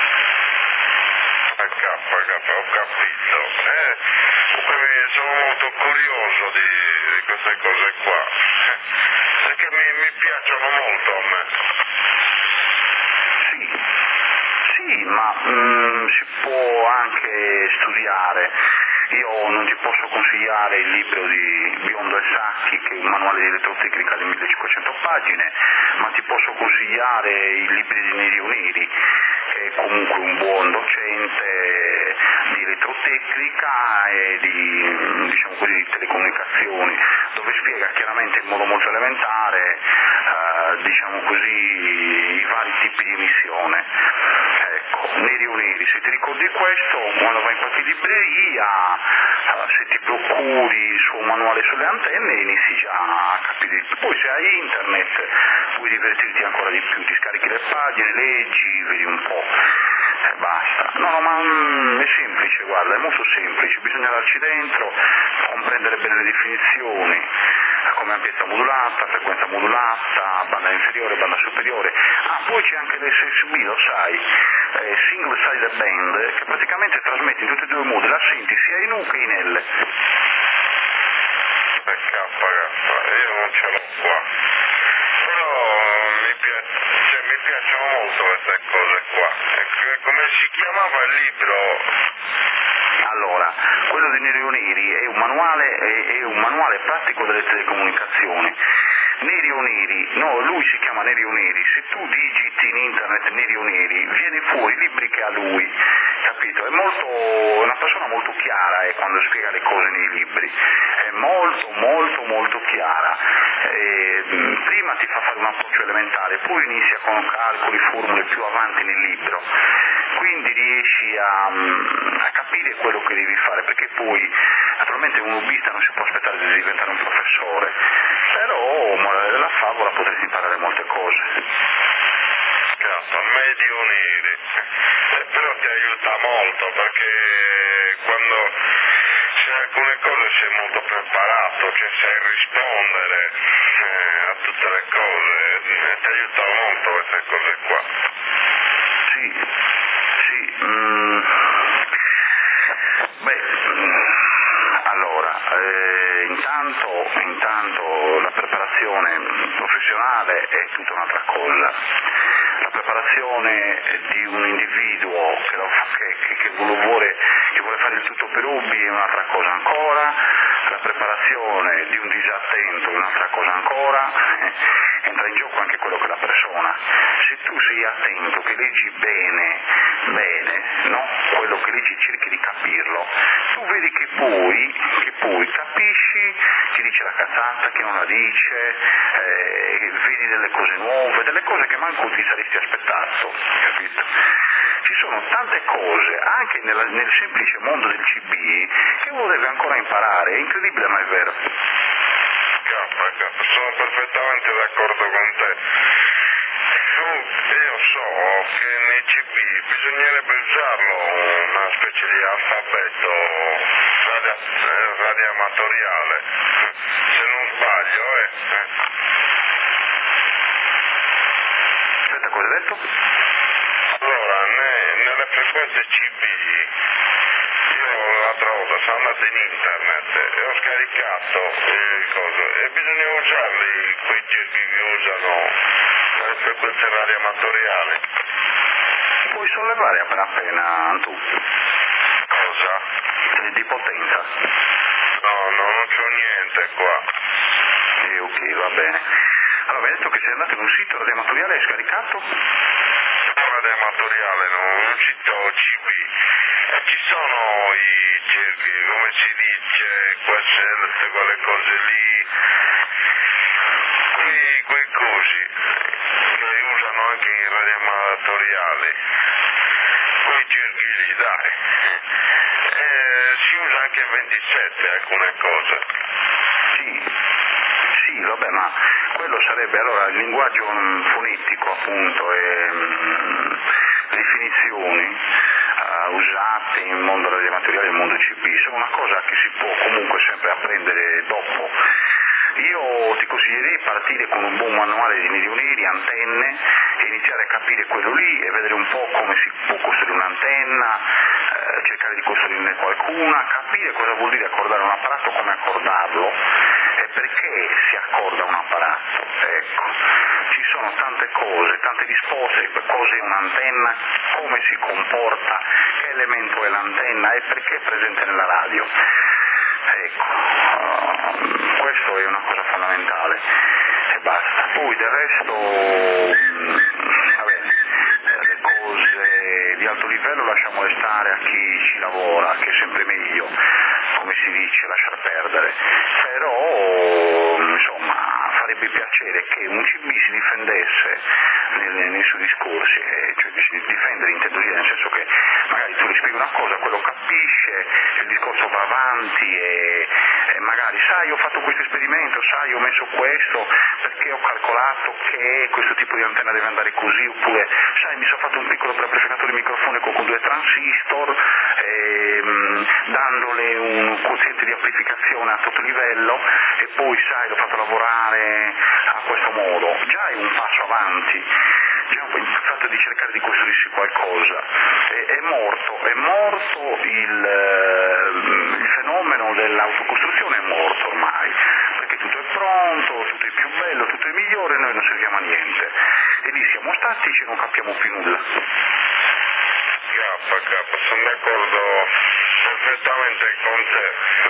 K, K, ho capito. Eh, comunque sono molto curioso di, di queste cose qua, perché mi, mi piacciono molto a me. Sì, sì, ma mm, si può anche studiare. Io non ti posso consigliare il libro di Biondo e Sacchi, che è un manuale di elettrotecnica di millecinquecento pagine, ma ti posso consigliare i libri di Nerio Neri, che è comunque un buon docente di elettrotecnica e di, diciamo così, di telecomunicazioni, dove spiega chiaramente in modo molto elementare eh, diciamo così, i vari tipi di emissione. Ecco, Neri o Neri, se ti ricordi questo, quando vai in qualche libreria, eh, se ti procuri il suo manuale sulle antenne inizi già a capire. Poi se hai internet puoi divertirti ancora di più, ti scarichi le pagine, leggi, vedi un po'. Eh, basta. No, no, ma mm, è semplice, guarda, è molto semplice, bisogna darci dentro, comprendere bene le definizioni, come ampiezza modulata, frequenza modulata, banda inferiore, banda superiore. Ah, poi c'è anche l'S S B, lo sai, eh, single sided band, che praticamente trasmette in tutti e due i modi, la senti sia in U che in L. K, K, io non ce l'ho qua, però mi, piace, cioè, mi piacciono molto queste cose qua. E come si chiamava il libro? Allora, quello di Neri o Neri è un manuale, è, è un manuale pratico delle telecomunicazioni. Neri o Neri, no, lui si chiama Neri o Neri, se tu digiti in internet Neri o Neri, viene fuori i libri che ha lui, capito? È molto, è una persona molto chiara eh, quando spiega le cose nei libri, è molto molto molto chiara. E, prima ti fa fare un approccio elementare, poi inizia con calcoli, formule più avanti nel libro, quindi riesci a, a capire quello che devi fare, perché poi naturalmente un hobbista non si può aspettare di diventare un professore, però morale della favola potresti imparare molte cose. Cazzo, medio neri, eh, però ti aiuta molto perché quando c'è alcune cose sei molto preparato, cioè sai rispondere eh, a tutte le cose, eh, ti aiuta molto queste cose qua. Sì, sì, mm, beh, allora, eh, intanto, intanto la preparazione professionale è tutta un'altra cosa. La preparazione di un individuo che, lo, che, che, che, vuole, che vuole fare il tutto per hobby è un'altra cosa ancora, la preparazione di un disattento è un'altra cosa ancora, entra in gioco anche quello che è la persona. Se tu sei attento, che leggi bene, bene, no? Quello che leggi cerchi di capirlo, tu vedi che poi, che poi capisci chi dice la cazzata, chi non la dice, eh, vedi delle cose nuove, delle cose che manco ti saresti aspettato, capito? Ci sono tante cose, anche nella, nel semplice mondo del C B, che uno deve ancora imparare, è incredibile ma è vero. K, K, sono perfettamente d'accordo con te. Io so che nei C B bisognerebbe usarlo una specie di alfabeto radio, radioamatoriale, se non sbaglio, eh. Cosa hai detto? Allora, ne, nelle frequenze C B, io l'altra volta sono andato in internet e ho scaricato eh, cosa, e bisogna usarli quei gerghi che usano nelle frequenze radioamatoriali. Puoi sollevare appena appena tu. Cosa? Di potenza. No, no, non c'ho niente qua. Eh, ok, va bene. Allora, mi hai detto che sei andato in un sito radioamatoriale e hai scaricato? Radioamatoriale, no, un sito C B. E ci sono i gerghi, come si dice, quelle, quelle cose lì, quei, quei cosi che usano anche i radioamatoriali, quei gerghi lì, dai. E si usa anche il ventisette, alcune cose. Sì, sì, vabbè, ma quello sarebbe allora il linguaggio mh, fonetico, appunto, e mh, definizioni uh, usate in mondo radioamatoriale e in mondo C B, sono una cosa che si può comunque sempre apprendere dopo. Io ti consiglierei partire con un buon manuale di milioni, antenne, e iniziare a capire quello lì e vedere un po' come si può costruire un'antenna, eh, cercare di costruirne qualcuna, capire cosa vuol dire accordare un apparato, come accordarlo e perché si accorda un apparato. Ecco, ci sono tante cose, tante risposte, cosa è un'antenna, come si comporta, che elemento è l'antenna e perché è presente nella radio. Ecco, uh, questo è una cosa fondamentale e basta. Poi del resto, mh, vabbè, le cose di alto livello lasciamole stare a chi ci lavora, che è sempre meglio, come si dice, lasciar perdere. Però, insomma, farebbe piacere che un C B si difendesse nei, nei suoi discorsi, eh, cioè difendere intendo dire nel senso che magari tu gli spieghi una cosa, quello capisce, il discorso va avanti e, e magari sai ho fatto questo esperimento, sai ho messo questo perché ho calcolato che questo tipo di antenna deve andare così, oppure sai mi sono fatto un piccolo preamplificatore microfonico con due transistor ehm, dandole un quoziente di amplificazione a tutto livello e poi sai l'ho fatto lavorare a questo modo, già è un passo avanti. Già il fatto di cercare di costruirsi qualcosa è, è morto, è morto il, il fenomeno dell'autocostruzione, è morto ormai, perché tutto è pronto, tutto è più bello, tutto è migliore e noi non serviamo a niente e lì siamo statici e non capiamo più nulla. K, K, sono d'accordo perfettamente con te.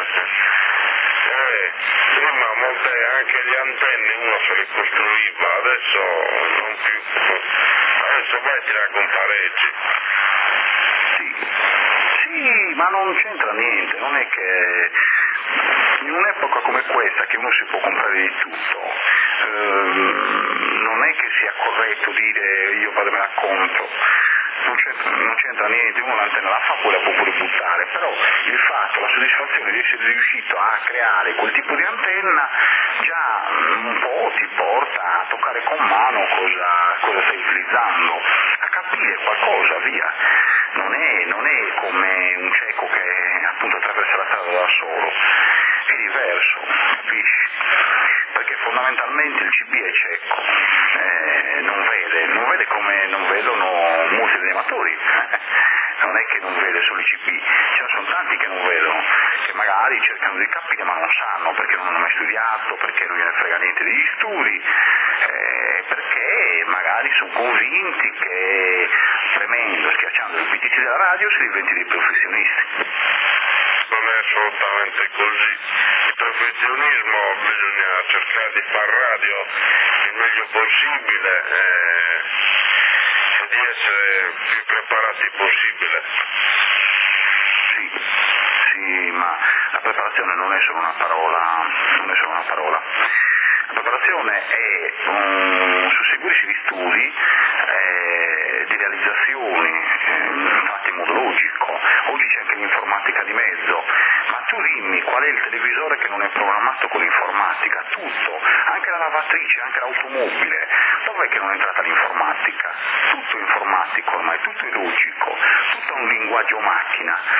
Eh, prima molte anche le antenne uno se le costruiva, adesso non più. Adesso vai a tirare con pareggi. Sì, sì, ma non c'entra niente, non è che in un'epoca come questa che uno si può comprare di tutto, ehm, non è che sia corretto dire io vado e me la compro. Non c'entra, non c'entra niente, uno l'antenna la fa, poi la può pure buttare, però il fatto, la soddisfazione di essere riuscito a creare quel tipo di antenna già un po' ti porta a toccare con mano cosa, cosa stai utilizzando, a capire qualcosa, via. Non è, non è come un cieco che appunto attraversa la strada da solo, è diverso, capisci? Perché fondamentalmente il C B è cieco, eh, non vede, non vede come non vedono molti animatori, non è che non vede solo i C B, ce ne sono tanti che non vedono, che magari cercano di capire ma non sanno, perché non hanno mai studiato, perché non gliene frega niente degli studi, eh, perché magari sono convinti che premendo, schiacciando il P T C della radio si diventi dei professionisti. Non è assolutamente così. Il professionismo bisogna cercare di far radio il meglio possibile eh, e di essere più preparati possibile. Sì, sì, ma la preparazione non è solo una parola, non è solo una parola. La preparazione è un susseguirsi di studi, eh, di realizzazioni, eh, fatti in modo logico. Oggi c'è anche l'informatica di mezzo, ma tu dimmi qual è il televisore che non è programmato con l'informatica? Tutto, anche la lavatrice, anche l'automobile, dov'è che non è entrata l'informatica? Tutto informatico ormai, tutto è logico, tutto è un linguaggio macchina.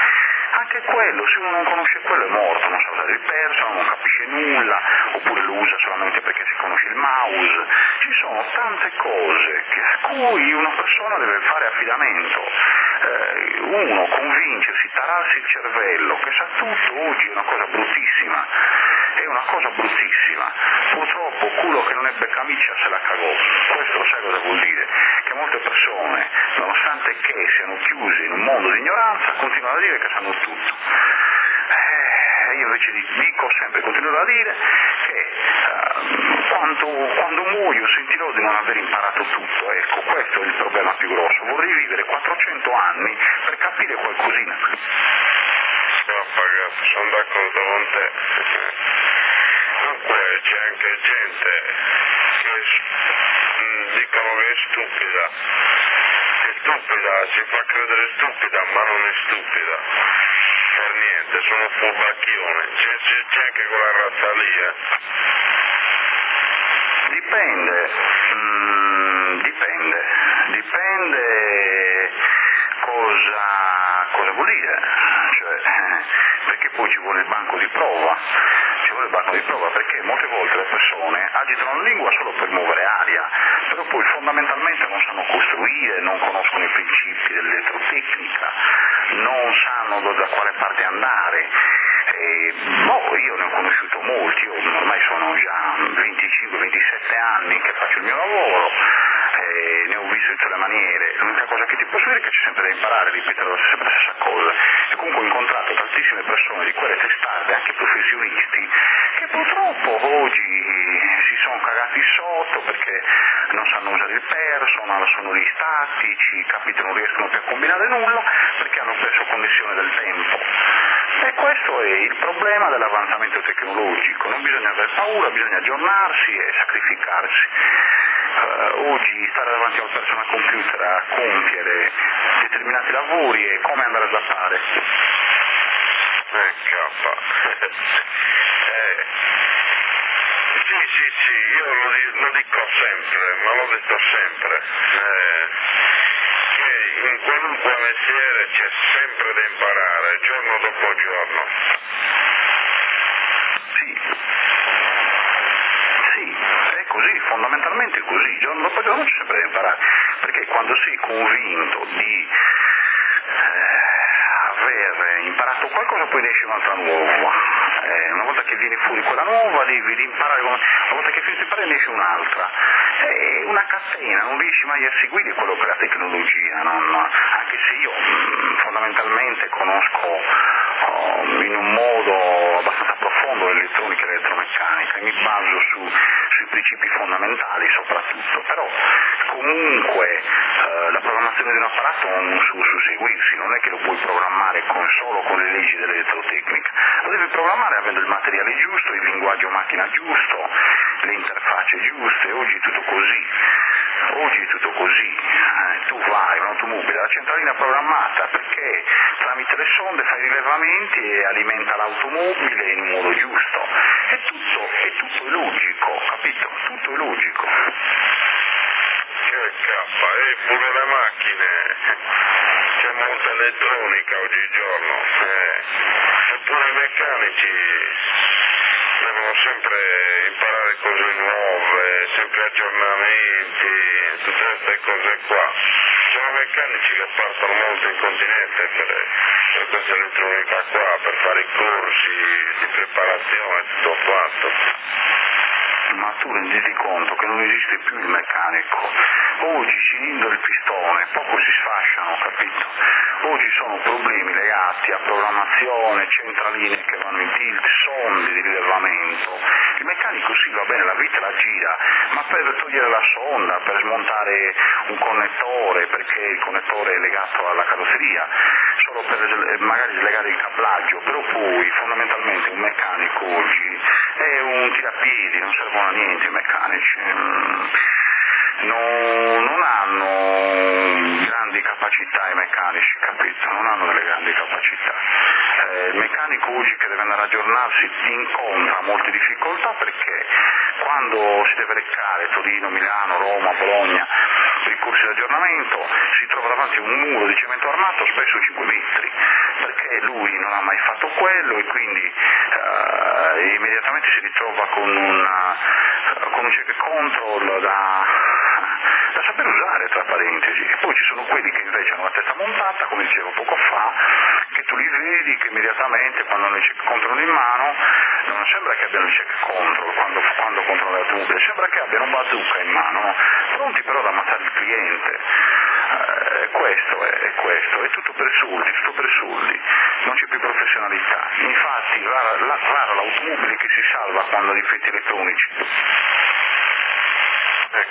Anche quello, se uno non conosce quello è morto, non sa usare il perso, non capisce nulla, oppure lo usa solamente perché si conosce il mouse. Ci sono tante cose a cui una persona deve fare affidamento. Eh, uno convincersi, tararsi il cervello, che sa tutto oggi è una cosa bruttissima, è una cosa bruttissima. Purtroppo culo che non ebbe camicia se la cagò. Questo lo sai cosa vuol dire? Che molte persone, nonostante che siano chiuse in un mondo di ignoranza, continuano a dire che sanno tutto. Eh, io invece dico sempre, continuo a dire che eh, quando, quando muoio sentirò di non aver imparato tutto. Ecco, questo è il problema più grosso. Vorrei vivere quattrocento anni per capire qualcosina. No, ragazzi, sono d'accordo con te. Dunque c'è anche gente che mh, dicono che è stupida. È stupida, si fa credere stupida, ma non è stupida. Per niente, sono furbacchione. C'è, c'è, c'è anche quella razza lì, eh. Dipende, mm, dipende, dipende cosa, cosa vuol dire, cioè, perché poi ci vuole il banco di prova, ci vuole il banco di prova perché molte volte le persone agitano la lingua solo per muovere aria, però poi fondamentalmente non sanno costruire, non conoscono i principi dell'elettrotecnica, non sanno da quale parte andare. E, boh, io ne ho conosciuto molti, io ormai sono già venticinque ventisette anni che faccio il mio lavoro, e ne ho visto in tutte le maniere. L'unica cosa che ti posso dire è che c'è sempre da imparare, ripetere sempre la stessa cosa. E comunque ho incontrato tantissime persone di quelle testarde, anche professionisti, che purtroppo oggi si sono cagati sotto perché non sanno usare il personal, sono gli statici, capito, non riescono più a combinare nulla perché hanno perso connessione del tempo. E questo è il problema dell'avanzamento tecnologico, non bisogna avere paura, bisogna aggiornarsi e sacrificarsi. Uh, oggi stare davanti a un personal computer a compiere determinati lavori è come andare a zappare. Eh, cappa. eh. Sì, sì, sì, io lo, lo dico sempre, ma l'ho detto sempre, eh, che in qualunque mestiere c'è sempre da imparare, giorno dopo giorno. Sì, sì, è così, fondamentalmente è così, giorno dopo giorno c'è sempre da imparare, perché quando sei convinto di eh, aver imparato qualcosa poi ne esce un'altra nuova. Eh, una volta che viene fuori quella nuova devi imparare, una volta che finisci di imparare ne esce un'altra, è una catena, non riesci mai a seguire quello che è la tecnologia, non, anche se io mh, fondamentalmente conosco oh, in un modo abbastanza profondo l'elettronica e l'elettromeccanica e mi baso su, sui principi fondamentali soprattutto, però comunque eh, la programmazione di un apparato non un su susseguirsi, non è che lo puoi programmare con, solo con le leggi dell'elettrotecnica, lo devi programmare avendo il materiale giusto, il linguaggio macchina giusto, le interfacce giuste. Oggi è tutto così, oggi è tutto così, eh, tu vai un'automobile, la centralina programmata perché tramite le sonde fai rilevamenti e alimenta l'automobile in un modo giusto, è tutto, è tutto è logico, capito? Tutto è logico. Che cappa, e pure le macchine, c'è molta elettronica oggigiorno, eh. eppure i meccanici devono sempre imparare cose nuove, sempre aggiornamenti, tutte queste cose qua. Sono meccanici che partono molto in continente per, per questa elettronica qua, per fare i corsi di preparazione, tutto fatto. Ma tu renditi conto che non esiste più il meccanico, oggi cilindro e pistone poco si sfasciano, capito? Oggi sono problemi legati a programmazione, centraline che vanno in tilt, sonde di rilevamento. Il meccanico sì, va bene, la vite la gira, ma per togliere la sonda, per smontare un connettore, perché il connettore è legato alla carrozzeria, solo per magari slegare il cablaggio, però poi fondamentalmente un meccanico oggi è un tirapiedi, non servono a niente i meccanici. Non, non hanno grandi capacità i meccanici, capito? Non hanno delle grandi capacità. Eh, il meccanico oggi che deve andare a aggiornarsi incontra molte difficoltà perché quando si deve recare Torino, Milano, Roma, Bologna per i corsi di aggiornamento si trova davanti a un muro di cemento armato spesso cinque metri perché lui non ha mai fatto quello e quindi uh, immediatamente si ritrova con, una, con un check control da, da saper usare, tra parentesi. E poi ci sono quelli che invece hanno la testa montata, come dicevo poco fa, che tu li vedi che immediatamente quando hanno il check control in mano non sembra che abbiano il check control quando, quando controllano l'automobile, sembra che abbiano un bazooka in mano, no? Pronti però ad ammazzare il cliente. Eh, questo è, è questo, è tutto per soldi, tutto per soldi, non c'è più professionalità. Infatti rara, la, rara l'automobile che si salva quando ha difetti elettronici. E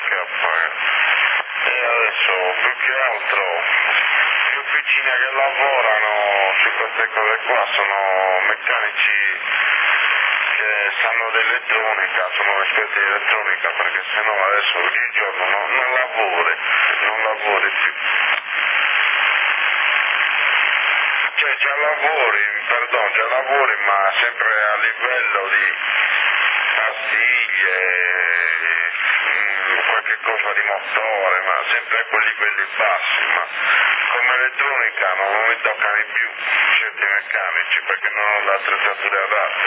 e adesso più che altro le officine che lavorano su queste cose qua sono meccanici che sanno di elettronica, sono esperti di elettronica, perché sennò adesso oggigiorno non, non lavori, non lavori più. Cioè già lavori, perdono, già lavori ma sempre a livello di pastiglie, mh, qualche cosa di motore, ma sempre a quei livelli bassi, ma come elettronica non, non mi toccano più certi meccanici perché non ho le attrezzature adatte.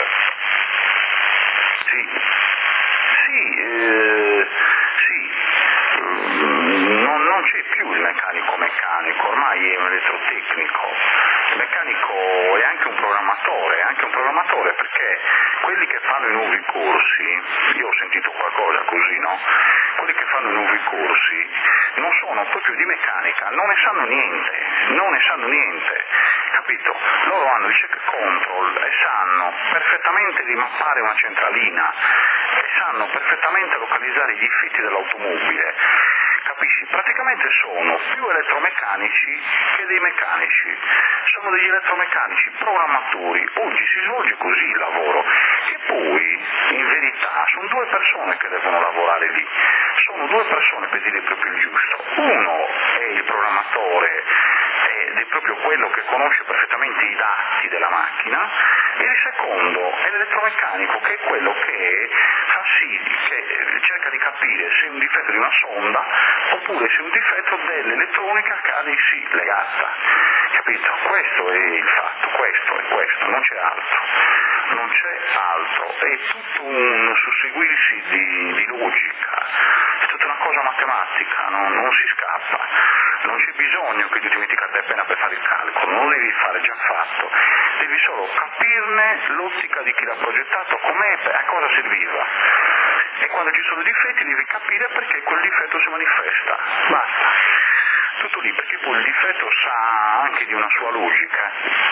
Sì, sì, eh, sì. Non, non c'è più il meccanico meccanico, ormai è un elettrotecnico. Il meccanico è anche un programmatore, è anche un programmatore perché quelli che fanno i nuovi corsi, io ho sentito qualcosa così, no? Quelli che fanno i nuovi corsi non sono proprio di meccanica, non ne sanno niente, non ne sanno niente, capito? Loro hanno il check control e sanno perfettamente rimappare una centralina e sanno perfettamente localizzare i difetti dell'automobile. Capisci? Praticamente sono più elettromeccanici che dei meccanici, sono degli elettromeccanici programmatori, oggi si svolge così il lavoro e poi in verità sono due persone che devono lavorare lì, sono due persone per dire proprio il giusto, uno è il programmatore ed è proprio quello che conosce perfettamente i dati della macchina e il secondo è l'elettromeccanico che è quello che fa sì, che cerca di capire se è un difetto di una sonda oppure se è un difetto dell'elettronica che ha dei sì legata, capito? Questo è il fatto, questo è questo, non c'è altro, non c'è altro, è tutto un susseguirsi di, di logica, è tutta una cosa matematica, non, non si scappa, non c'è bisogno che tu ti metti carta e penna per fare il calcolo, non lo devi fare già fatto, devi solo capirne l'ottica di chi l'ha progettato, com'è, a cosa serviva. E quando ci sono difetti devi capire perché quel difetto si manifesta, basta, tutto lì, perché poi il difetto sa anche di una sua logica.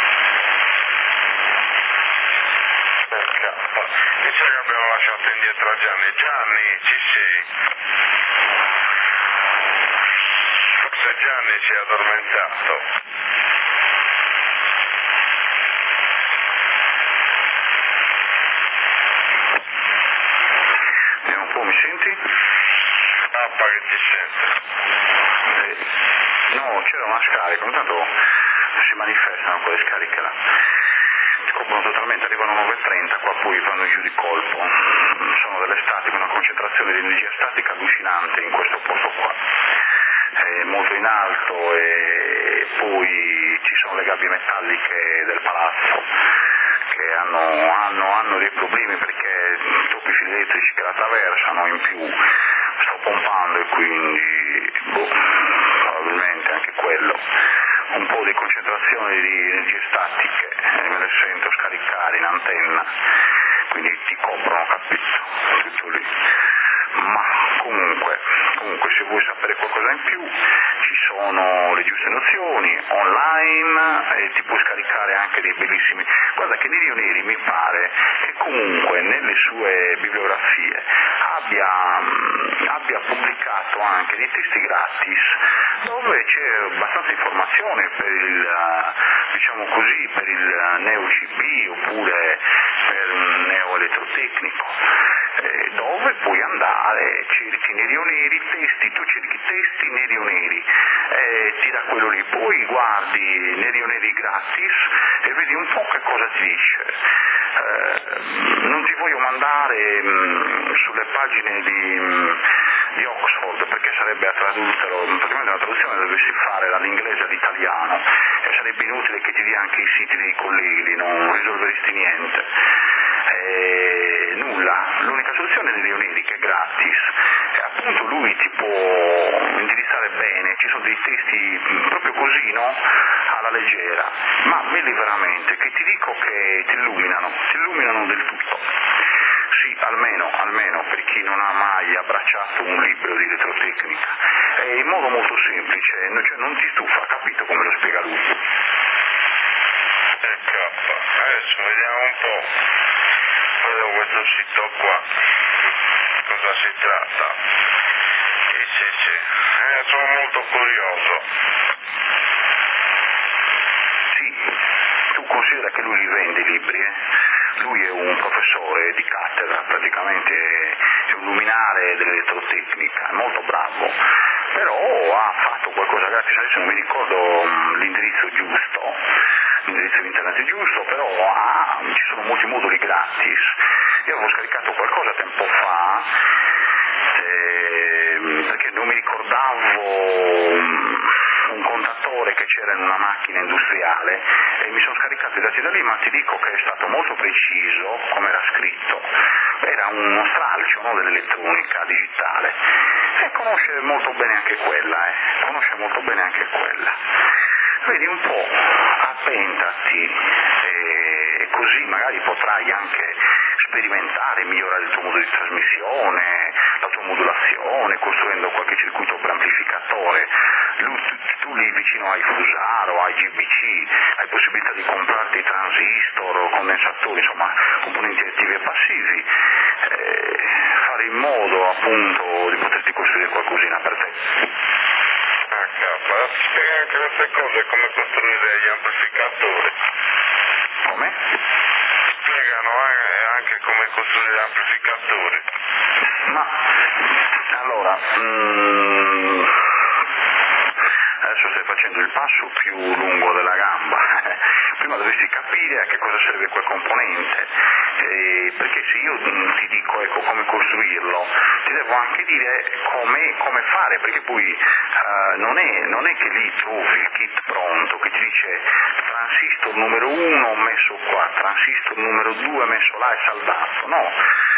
Mi sa che abbiamo lasciato indietro Gianni. Gianni, ci sei? Forse Gianni si è addormentato. Vediamo un po', mi senti? Pappa che ti sente. Eh, no, c'era una scarica, intanto si manifestano quelle scariche là. Scoprono totalmente, arrivano a nove e trenta, qua poi vanno giù di colpo. Sono delle statiche, una concentrazione di energia statica allucinante in questo posto qua. È molto in alto e poi ci sono le gabbie metalliche del palazzo che hanno, hanno, hanno dei problemi perché troppi fili elettrici che la attraversano, in più sto pompando e quindi boh, probabilmente anche quello. Un po' di concentrazione di energie statiche, eh, me le sento scaricare in antenna, quindi ti coprono, capito? Tutto lì. Ma comunque, comunque se vuoi sapere qualcosa in più ci sono le giuste nozioni online e ti puoi scaricare anche dei bellissimi. Guarda che Nirio Neri mi pare che comunque nelle sue bibliografie abbia, abbia pubblicato anche dei testi gratis dove c'è abbastanza informazione per il, diciamo così, per il neo C B oppure per il neo elettrotecnico, eh, dove puoi andare, cerchi Nirio Neri, testi, tu cerchi testi Nirio Neri, eh, ti dà quello lì, poi guardi Nirio Neri gratis e vedi un po' che cosa ti dice. Eh, non ti voglio mandare mh, sulle pagine di, mh, di Oxford perché sarebbe a tradurtelo, praticamente una traduzione dovresti fare dall'inglese all'italiano e sarebbe sarebbe inutile che ti dia anche i siti dei colleghi, non risolveresti niente. Eh, nulla, l'unica soluzione è di Leoneri, che è gratis, e appunto lui ti può indirizzare bene, ci sono dei testi proprio così, no? Alla leggera, ma belli veramente, che ti dico che ti illuminano, ti illuminano del tutto. Sì, almeno, almeno per chi non ha mai abbracciato un libro di elettrotecnica, è in modo molto semplice, cioè non ti stufa, capito come lo spiega lui? E K, adesso vediamo un po', vedo questo sito qua, cosa si tratta. Sì, sì, sì, eh, sono molto curioso. Sì, tu considera che lui li vende i libri, eh? Lui è un professore di cattedra, praticamente è un luminare dell'elettrotecnica, è molto bravo, però ha fatto qualcosa gratis, adesso non mi ricordo mh, l'indirizzo giusto, l'indirizzo di internet giusto, però ha, ci sono molti moduli gratis. Io avevo scaricato qualcosa tempo fa, eh, perché non mi ricordavo mh, un contatore che c'era in una macchina industriale e mi sono scaricato i dati da lì, ma ti dico che è stato molto preciso come era scritto, era uno stralcio, no, dell'elettronica digitale, e conosce molto bene anche quella, eh, conosce molto bene anche quella. Vedi un po', attentati, e così magari potrai anche sperimentare, migliorare il tuo modo di trasmissione, la tua modulazione, costruendo qualche circuito per amplificatore. Tu, tu lì vicino hai Fusaro, hai G B C, hai possibilità di comprarti transistor, condensatori, insomma componenti attivi e passivi, eh, fare in modo appunto di poterti costruire qualcosina per te. Ah, capa, spiega anche queste cose, come costruire gli amplificatori. Come? Spiegano anche come costruire gli amplificatori. Ma allora, mm, adesso stai facendo il passo più lungo della gamba. Prima dovresti capire a che cosa serve quel componente, eh, perché se io mm, ti dico ecco come costruirlo, ti devo anche dire come, come fare, perché poi uh, non, è, non è che lì trovi il kit pronto che ti dice transistor numero uno messo qua, transistor numero due messo là e saldato, no.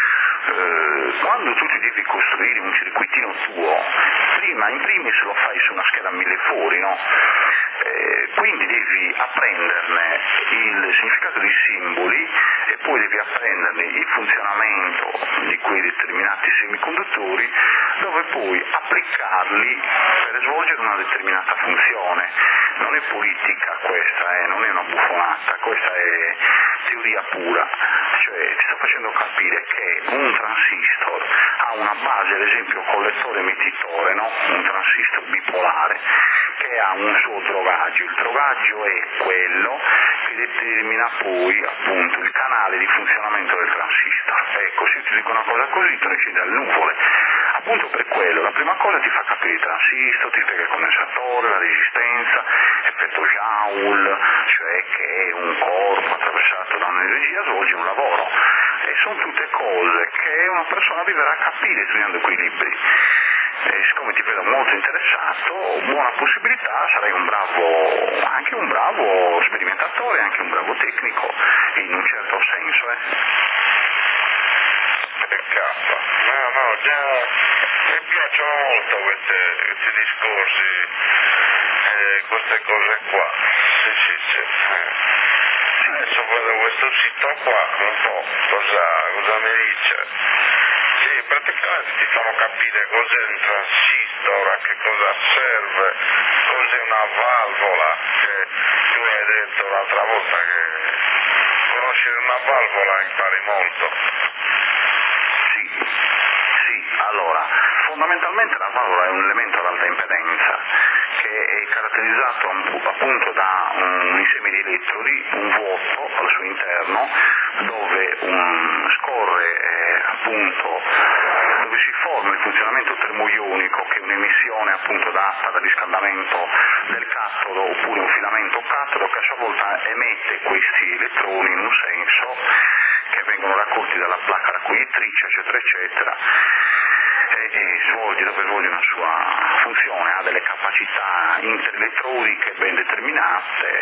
Eh, quando tu ti devi costruire un circuitino tuo, prima in primis lo fai su una scheda a mille fori, no? Eh, quindi devi apprenderne il significato dei simboli e poi devi apprenderne il funzionamento di quei determinati semiconduttori, dove poi applicarli per svolgere una determinata funzione. Non è politica questa, eh, non è una buffonata, questa è teoria pura, cioè ti sto facendo capire che un transistor ha una base, ad esempio collettore emettitore, no? Un transistor bipolare che ha un suo drogaggio, il drogaggio è quello che determina poi appunto il canale di funzionamento del transistor. Ecco, se ti dico una cosa così tu ne scende dalle nuvole. Appunto per quello, la prima cosa ti fa capire il transistor, ti spiega il condensatore, la resistenza, effetto Joule, cioè che un corpo attraversato da un'energia svolge un lavoro. E sono tutte cose che una persona arriverà a capire studiando quei libri. E siccome ti vedo molto interessato, buona possibilità, sarai un bravo, anche un bravo sperimentatore, anche un bravo tecnico, in un certo senso, eh. K. No, no, già mi piacciono molto questi, questi discorsi, eh, queste cose qua. Sì, sì, sì. Eh. Adesso vedo questo sito qua, un po' cosa, cosa mi dice. Sì, praticamente ti fanno capire cos'è un transistor, a che cosa serve, cos'è una valvola, che tu hai detto l'altra volta che conoscere una valvola impari molto. Sì, sì, allora, fondamentalmente la valvola è un elemento ad alta impedenza che è caratterizzato appunto da un insieme di elettrodi, un vuoto al suo interno, dove un, scorre eh, appunto, dove si forma il funzionamento termoionico, che è un'emissione appunto data dal riscaldamento del cattodo, oppure un filamento cattodo che a sua volta emette questi elettroni in un senso, che vengono raccolti dalla placca raccoglitrice, eccetera, eccetera. e, e svolge, dove svolge una sua funzione, ha delle capacità interelettroniche ben determinate,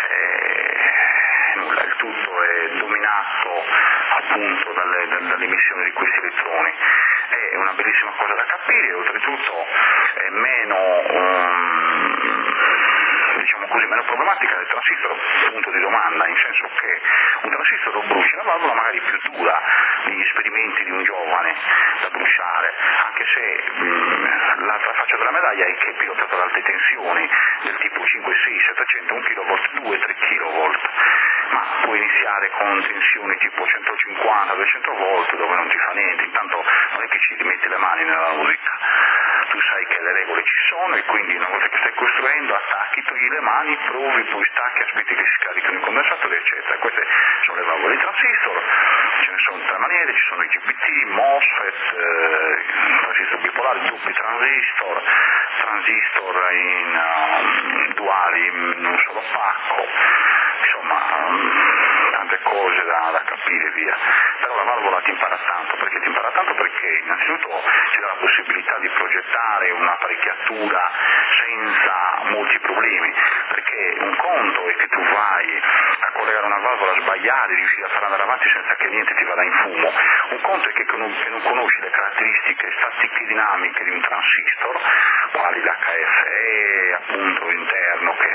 e nulla, il tutto è dominato appunto dalle, dall'emissione di questi elettroni. È una bellissima cosa da capire e oltretutto è meno um, diciamo così, meno problematica del transistor punto di domanda, in senso che un transistor lo brucia, la valvola magari più dura negli esperimenti di un giovane da bruciare, anche se mh, l'altra faccia della medaglia è che è pilotata ad alte tensioni del tipo cinque, sei, settecento, un kilovolt, due, tre kilovolt, ma può iniziare con tensioni tipo centocinquanta, duecento volt dove non ti fa niente, intanto non è che ci metti le mani nella musica, tu sai che le regole ci sono e quindi una volta che stai costruendo attacchi, togli le mani, provi, poi stacchi, aspetti che si scarichino i condensatori eccetera. Queste sono le valvole di transistor, ce ne sono tre maniere, ci sono i G B T, MOSFET, eh, transistor bipolari, doppi transistor, transistor in um, duali in un solo pacco, insomma um, tante cose da, da capire via. Però la valvola ti impara tanto, perché ti impara tanto perché innanzitutto ci dà la possibilità di progettare un'apparecchiatura senza molti problemi, perché un conto è che tu vai a collegare una valvola, sbagliare, riuscire a far andare avanti senza che niente ti vada in fumo, un conto è che non, che non conosci le caratteristiche statiche dinamiche di un transistor, quali l'H F E appunto interno, che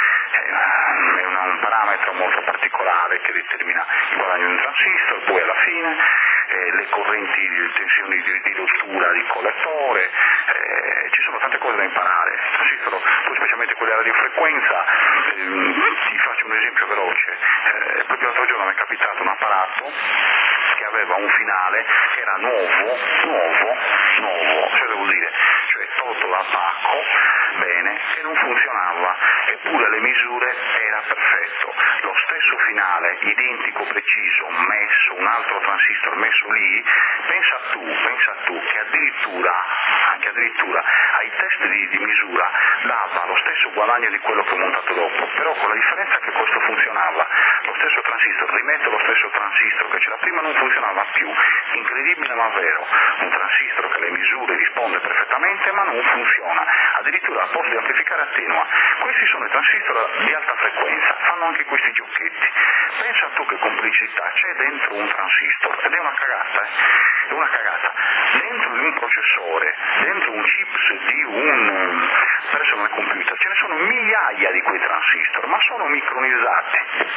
è una, un parametro molto particolare che determina il guadagno di un transistor, poi alla fine eh, le correnti, le tensioni di, di rottura di collettore, eh, ci sono tante cose da imparare. Il transistor, poi specialmente quelli a radiofrequenza, eh, ti faccio un esempio veloce, eh, proprio l'altro giorno mi è capitato un apparato che aveva un finale che era nuovo, nuovo, nuovo, cioè devo dire, cioè tolto dal pacco, bene, che non funzionava, eppure le misure era perfetto, lo stesso finale, identico, preciso, messo, un altro transistor messo lì, pensa tu, pensa tu, che addirittura, anche addirittura, ai test di, di misura dava lo stesso guadagno di quello che ho montato dopo, però con la differenza che questo funzionava, lo stesso transistor, rimetto lo stesso transistor che c'era prima, non funzionava più, incredibile ma vero, un transistor che le misure risponde perfettamente ma non funziona, addirittura al posto di amplificare attenua. Questi sono i transistor di alta frequenza, fanno anche questi giochetti, pensa tu che complicità c'è dentro un transistor, ed è una cagata, eh? è una cagata, dentro di un processore, dentro un chips di un um, personal computer, ce ne sono migliaia di quei transistor, ma sono micronizzati.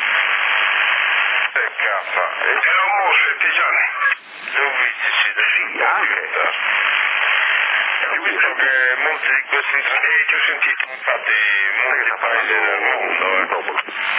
Eh, cazzo, era un MOSFET, Gianni, l'ho visto, sì, sì, anche. Ho visto che molti di questi, eh, ci ho sentito infatti molti paesi del mondo,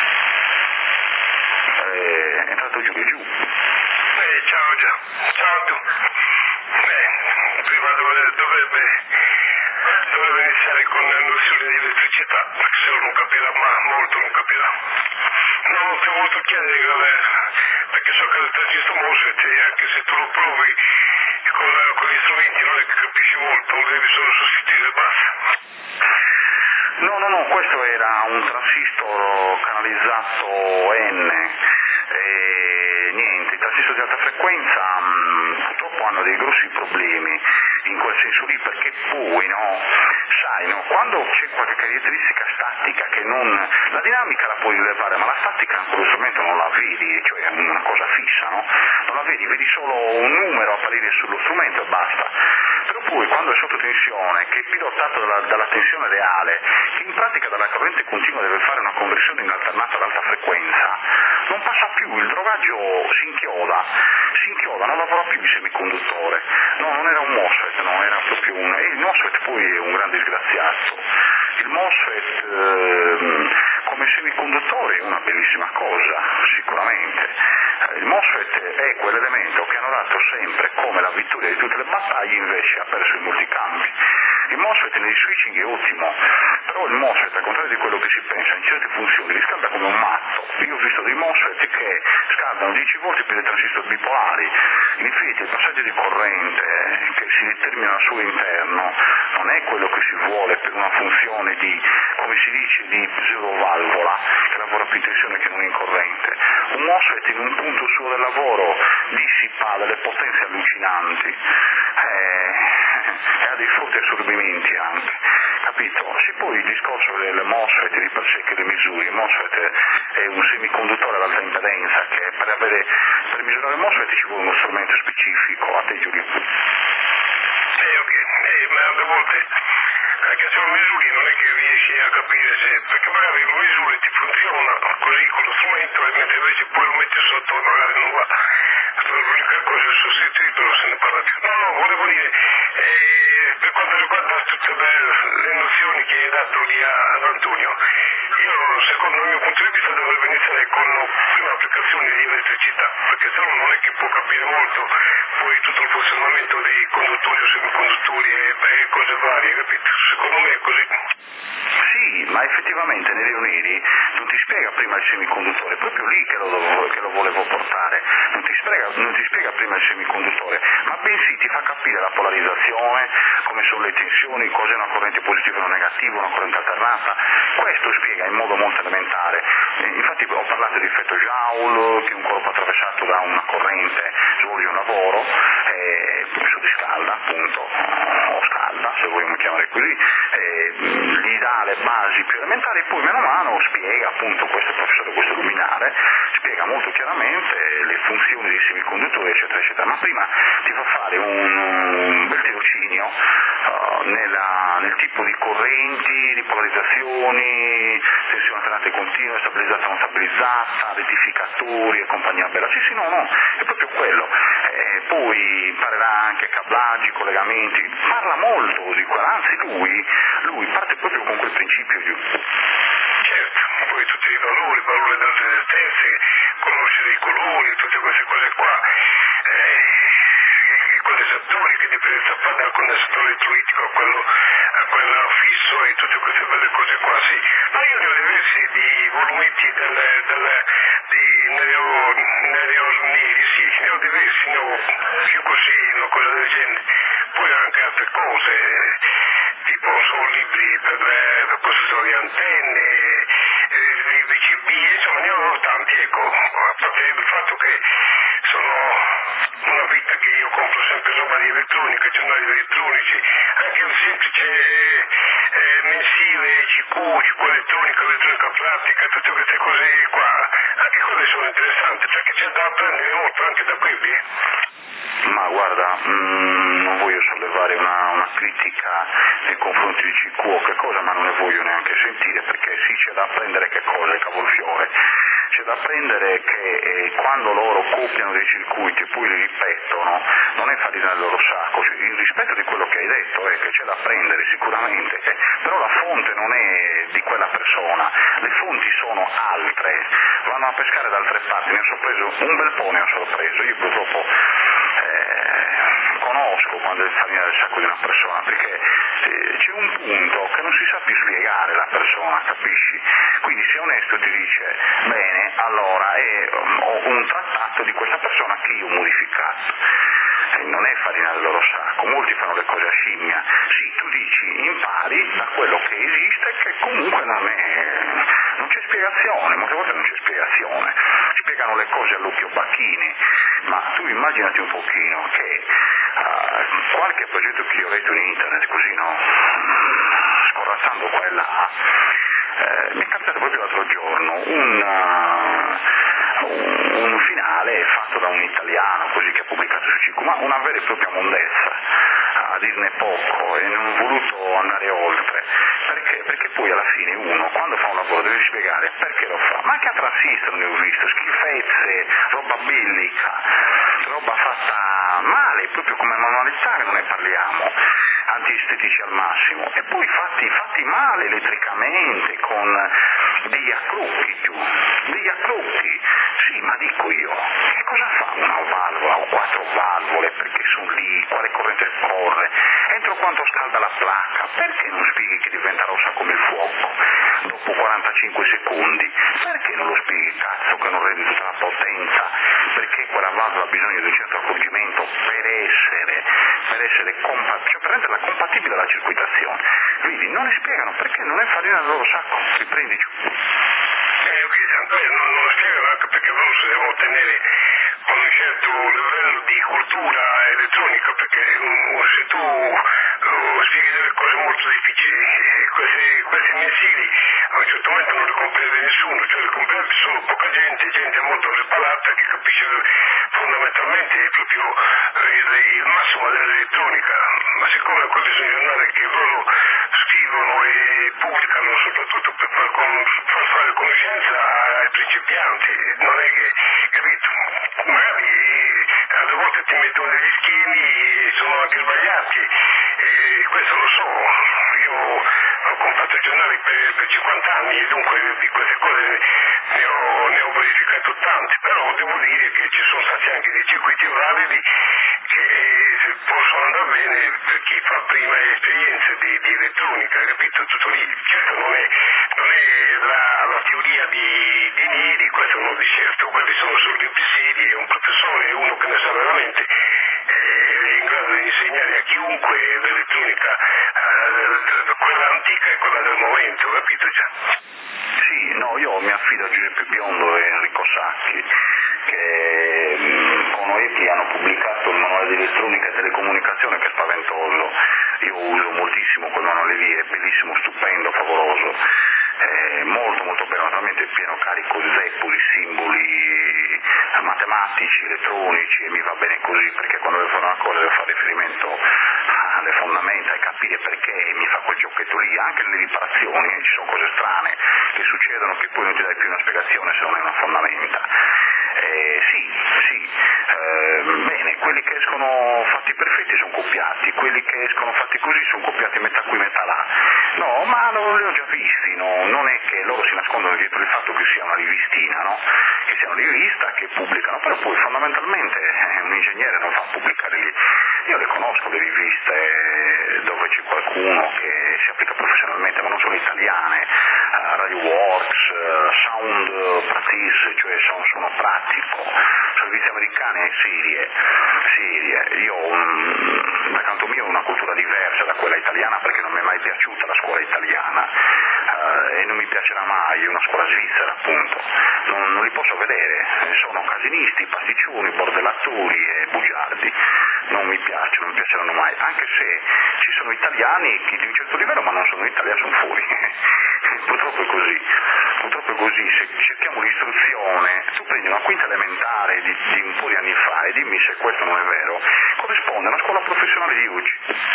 eh. È entrato giù e giù. Eh, ciao già, ciao a tu. Eh, prima dovrebbe, dovrebbe, dovrebbe iniziare con lo studio di elettricità, perché se non capirà, ma molto non capirà. No, ti ho voluto chiedere, perché so che il transistor MOSFET, anche se tu lo provi con, con gli strumenti non è che capisci molto, lo devi solo sostituire e basta. No, no, no, questo era un transistor canalizzato N, e niente, i transistor di alta frequenza mh, purtroppo hanno dei grossi problemi in quel senso lì, perché poi, no, sai, no, quando c'è qualche caratteristica statica che non, la dinamica la puoi rilevare, ma la statica in quello strumento non la vedi, cioè è una cosa fissa, no? Non la vedi, vedi solo un numero apparire sullo strumento e basta. Però poi quando è sotto tensione, che è pilotato dalla, dalla tensione reale, che in pratica dalla corrente continua deve fare una conversione in alternata ad alta frequenza, non passa più, il drogaggio si inchioda, si inchioda, non lavora più il semiconduttore. No, non era un MOSFET, no, era proprio un... E il MOSFET poi è un gran disgraziato. Il MOSFET eh, come semiconduttore è una bellissima cosa, sicuramente. Il MOSFET è quell'elemento che hanno dato sempre come la vittoria di tutte le battaglie, invece ha perso i multicambi. Il MOSFET negli switching è ottimo, però il MOSFET, al contrario di quello che si pensa, in certe funzioni riscalda come un matto. Io ho visto dei MOSFET che scaldano dieci volt per i transistor bipolari, in effetti il passaggio di corrente che si determina al suo interno non è quello che si vuole per una funzione di come si dice, di pseudovalvola, che lavora più in tensione che non in corrente. Un MOSFET in un punto suo del lavoro dissipa delle potenze allucinanti eh, e ha dei forti assorbimenti anche, capito? Sì, poi il discorso del MOSFET di per sé che le misuri, il MOSFET è un semiconduttore ad alta impedenza che per, avere, per misurare il MOSFET ci vuole uno strumento specifico, a te Giulio. Eh, ok, eh, ma alle volte anche se lo misuri non è che riesci a capire se, perché magari lo misuri ti funziona così con lo strumento e mentre invece poi lo metti sotto e magari non va. Questa è l'unica cosa che ho sostituito, se ne parla più. No, no, volevo dire, eh, per quanto riguarda tutte le, le nozioni che hai dato lì ad Antonio, io secondo il mio punto di vista dovrebbe iniziare con prima applicazioni di elettricità, perché se no non è che può capire molto poi tutto il funzionamento dei conduttori o semiconduttori e beh, cose varie, capito? Secondo me è così. Sì, ma effettivamente nei riuniti non ti spiega prima il semiconduttore, è proprio lì che lo, che lo volevo portare, non ti, spiega, non ti spiega prima il semiconduttore, ma bensì ti fa capire la polarizzazione, come sono le tensioni, cos'è una corrente positiva e una negativa, una corrente alternata, questo spiega in modo molto elementare. Infatti ho parlato di effetto Joule, che un corpo attraversato da una corrente svolge un lavoro, e il surriscalda appunto, o scalda se vogliamo chiamare così, e gli dà le basi più elementari, poi mano a mano spiega appunto questo professore, questo luminare, spiega molto chiaramente le funzioni dei semiconduttori eccetera eccetera, ma prima ti fa fare un, un bel tirocinio uh, nella, nel tipo di correnti, di polarizzazioni, tensione alternata e continua, stabilizzata non stabilizzata, rettificatori e compagnia bella, sì sì no no, è proprio quello, eh, poi imparerà anche cablaggi, collegamenti, parla molto di quello, anzi lui, lui parte proprio con quel principio di... Certo, poi tutti i valori, valori delle resistenze, conoscere i colori, tutte queste cose qua, eh, i condensatori, che differenza fa dal condensatore elettroitico a quello, a quello fisso e tutte queste belle cose qua, sì. Ma io ne ho diversi di volumetti delle, delle, di nereo, nereosniri, sì, ne ho diversi, ne ho più così, una cosa del genere. Poi anche altre cose, tipo sono libri per, per costruzione di antenne, eh, B C B, insomma ne ho tanti, ecco, a parte il fatto che sono una vita che io compro sempre roba di elettronica, giornali elettronici, anche un semplice eh, mensile C Q, C Q elettronica, elettronica pratica, tutte queste cose qua, anche quelle sono interessanti perché c'è da apprendere molto anche da quelli. Ma guarda, mh, non voglio sollevare una, una critica nei confronti di C Q o che cosa, ma non ne voglio neanche sentire, perché sì, c'è da apprendere che cosa è cavolfiore, c'è da apprendere che eh, quando loro copiano dei circuiti e poi li ripetono, non è farina del loro sacco, il rispetto di quello che hai detto è che c'è da apprendere sicuramente, eh, però la fonte non è di quella persona, le fonti sono altre, vanno a pescare da altre parti, ne ho sorpreso un bel po', ne ho sorpreso, io purtroppo Eh, conosco quando è farina del sacco di una persona, perché eh, c'è un punto che non si sa più spiegare la persona, capisci? Quindi se è onesto ti dice, bene, allora è, um, ho un trattato di questa persona che io ho modificato, eh, non è farina del loro sacco, molti fanno le cose a scimmia, sì, tu dici, impari da quello che esiste, che comunque non è, non c'è spiegazione, molte volte non c'è spiegazione, spiegano le cose all'occhio Bacchini, ma tu immaginati un pochino che uh, qualche progetto che io ho letto in internet, così no, scorazzando qua e là, eh, mi è capitato proprio l'altro giorno un, uh, un, un finale fatto da un italiano, così che ha pubblicato su C Q, ma una vera e propria mondezza, a dirne poco, e non ho voluto andare oltre, perché? Perché poi alla fine uno, quando fa un lavoro, deve spiegare perché lo fa, ma anche a Transistor ne ho visto, schifezze, roba bellica, roba fatta male, proprio come manualità che non ne parliamo, antiestetici al massimo, e poi fatti, fatti male elettricamente, con degli accrocchi più, degli accrocchi, sì, ma dico io, che cosa fa una valvola o quattro valvole, perché sono lì, quale corrente scorre, entro quanto scalda la placca, perché non spieghi che diventa rossa come il fuoco dopo quarantacinque secondi, perché non lo spieghi, cazzo, che non rendi tutta la potenza, perché quella valvola ha bisogno di un certo accorgimento per essere, per essere compa- cioè per renderla compatibile alla circuitazione, lui motivi, non ne spiegano perché non è farina del loro sacco, riprendi giù. Eh, ok, Antonio, non, non lo spiegano anche perché loro si devono ottenere con un certo livello di cultura elettronica, perché um, se tu uh, spieghi delle cose molto difficili, eh, questi, questi missili a un certo momento non li comprende nessuno, cioè li comprende solo poca gente, gente molto preparata che capisce fondamentalmente proprio eh, il, il massimo dell'elettronica, ma siccome quelli sono giornali che loro scrivono e pubblicano soprattutto per far, con, far fare conoscenza ai principianti, non è che, capito, magari alle volte ti mettono degli schemi e sono anche sbagliati, e questo lo so, io ho comprato giornali per, per cinquanta anni e dunque di queste cose ne ho, ne ho verificato tante, però devo dire che ci sono stati anche dei circuiti validi che possono andare bene per chi fa prima esperienze di, di elettronica, capito? Tutto lì, certo non è, non è la, la teoria di, di Neri, questo non di certo, quelli sono solo gli presidi, un professore, uno che ne sa veramente, è in grado di insegnare a chiunque l'elettronica, eh, quella antica e quella del momento, capito già? Sì, no, io mi affido a Giuseppe Biondo e Enrico Sacchi, che mh, con O E T I hanno pubblicato il manuale di elettronica e telecomunicazione, che è spaventoso. Io uso moltissimo quel manuale lì, è bellissimo, stupendo, favoloso, è molto molto bello, naturalmente è pieno carico di zeppoli, simboli matematici, elettronici, e mi va bene così, perché quando devo fare una cosa devo fare riferimento alle fondamenta e capire perché mi fa quel giochetto lì. Anche nelle riparazioni ci sono cose strane che succedono che poi non ti dai più una spiegazione se non è una fondamenta. Eh, sì, sì, eh, bene, quelli che escono fatti perfetti sono copiati, quelli che escono fatti così sono copiati metà qui metà là. No, ma non li ho già visti, no? Non è che loro si nascondono dietro il fatto che sia una rivistina, no? Che sia una rivista che pubblicano, però poi fondamentalmente eh, un ingegnere non fa pubblicare lì. Io le conosco le riviste dove c'è qualcuno che si applica professionalmente, ma non sono italiane, uh, Radio Works, uh, Sound Practice, cioè sono, sono pratico, servizi americani e serie, serie. Io um, da canto mio ho una cultura diversa da quella italiana, perché non mi è mai piaciuta la scuola italiana uh, e non mi piacerà mai una scuola svizzera, appunto. Non, non li posso vedere, sono casinisti, pasticcioni, bordellatori e bugiardi. Non mi piacciono, non mi piaceranno mai, anche se ci sono italiani di un certo livello, ma non sono italiani, sono fuori. Purtroppo è così, purtroppo è così. Se cerchiamo l'istruzione, tu prendi una quinta elementare di, di un po' di anni fa e dimmi se questo non è vero, corrisponde alla scuola professionale di oggi.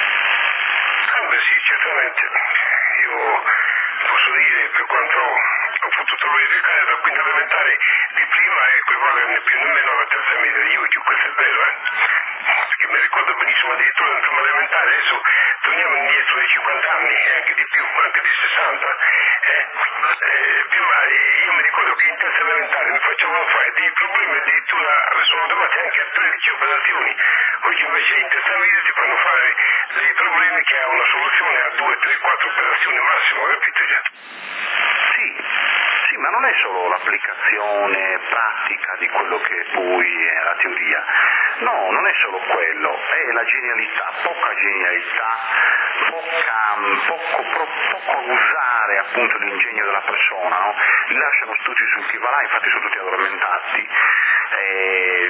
Ah beh sì, certamente. Io posso dire, per quanto ho potuto verificare da quinta elementare di prima, equivale né più né meno alla terza media di oggi, questo è vero, eh? Perché mi ricordo benissimo addirittura in prima elementare, adesso torniamo indietro di cinquanta anni, e anche di più, anche di sessanta. Eh? Eh, prima io mi ricordo che in terza elementare mi facevano fare dei problemi addirittura sollevati anche a tredici operazioni, oggi invece in terza media ti fanno fare dei problemi che hanno una soluzione a due, tre, quattro operazioni massimo, capito già? Sì, sì, ma non è solo l'applicazione pratica di quello che poi è la teoria, no, non è solo quello, è la genialità, poca genialità, poca, poco, pro, poco usare appunto l'ingegno della persona, no? Li lasciano tutti sul chi va là, infatti sono tutti addormentati, e,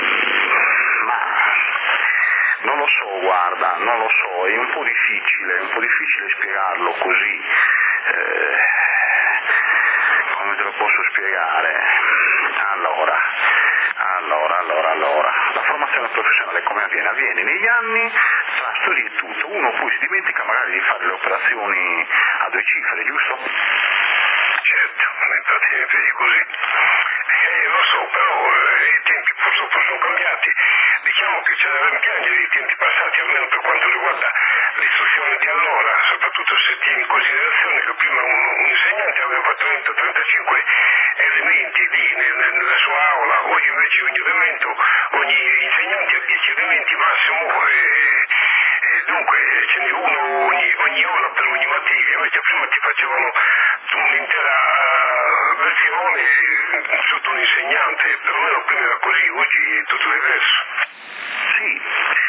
ma non lo so, guarda, non lo so, è un po' difficile, è un po' difficile spiegarlo così. Eh, come te lo posso spiegare? Allora, allora, allora, allora, la formazione professionale come avviene? Avviene negli anni, tra studi e tutto, uno poi si dimentica magari di fare le operazioni a due cifre, giusto? Certo, infatti è così. Eh, lo so, però eh, i tempi purtroppo sono cambiati. Diciamo che c'è da rimpiangere i tempi passati, almeno per quanto riguarda l'istruzione di allora, soprattutto se tieni in considerazione che prima un, un insegnante aveva trenta trentacinque elementi lì nel, nella sua aula, oggi invece ogni elemento, ogni insegnante ha dieci elementi massimo, e, e dunque ce n'è uno ogni, ogni ora per ogni materia, invece prima ti facevano un'intera versione sotto un insegnante, perlomeno prima era così, oggi è tutto diverso. Sì,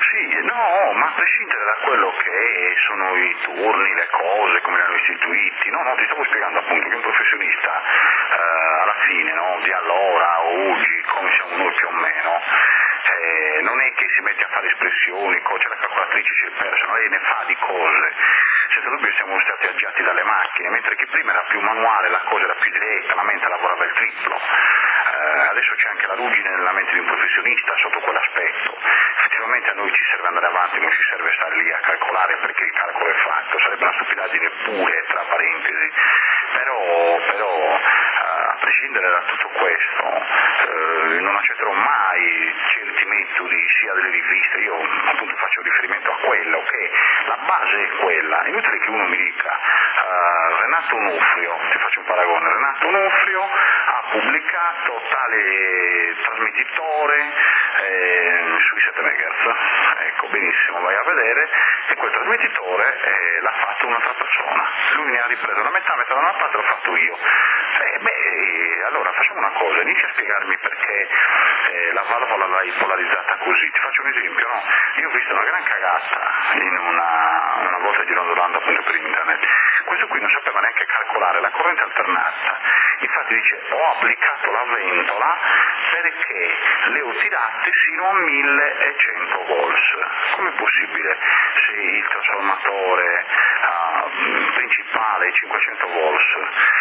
Sì, no, ma a prescindere da quello che sono i turni, le cose, come erano istituiti, no, no, ti stavo spiegando appunto che un professionista eh, alla fine, no, di allora o oggi, come siamo noi più o meno, eh, non è che si mette a fare espressioni, c'è la calcolatrice, c'è il personale, lei ne fa di cose, senza dubbio siamo stati agiati dalle macchine, mentre che prima era più manuale, la cosa era più diretta, la mente lavorava il triplo, eh, adesso c'è anche la ruggine nella mente di un professionista sotto quell'aspetto. Effettivamente a noi ci serve andare avanti, non ci serve stare lì a calcolare perché il calcolo è fatto, sarebbe una stupidaggine pure, tra parentesi, però, però a prescindere da tutto questo eh, non accetterò mai certi metodi sia delle riviste, io appunto faccio riferimento a quello che la base è quella, è inutile che uno mi dica uh, Renato Onofrio, ti faccio un paragone, Renato Onofrio ha pubblicato tale trasmettitore eh, sui sette megahertz, ecco benissimo, vai a vedere e quel trasmettitore eh, l'ha fatto un'altra persona, lui ne ha ripreso la metà, metà da una parte l'ho fatto io. Eh, beh, allora facciamo una cosa, inizia a spiegarmi perché eh, la valvola l'hai polarizzata così. Ti faccio un esempio, no? Io ho visto una gran cagata in una, una volta girondolando appunto per internet. Questo qui non sapeva neanche calcolare la corrente alternata. Infatti dice ho applicato la ventola perché le ho tirate sino a millecento volts. Com'è possibile se il trasformatore uh, principale è cinquecento volts?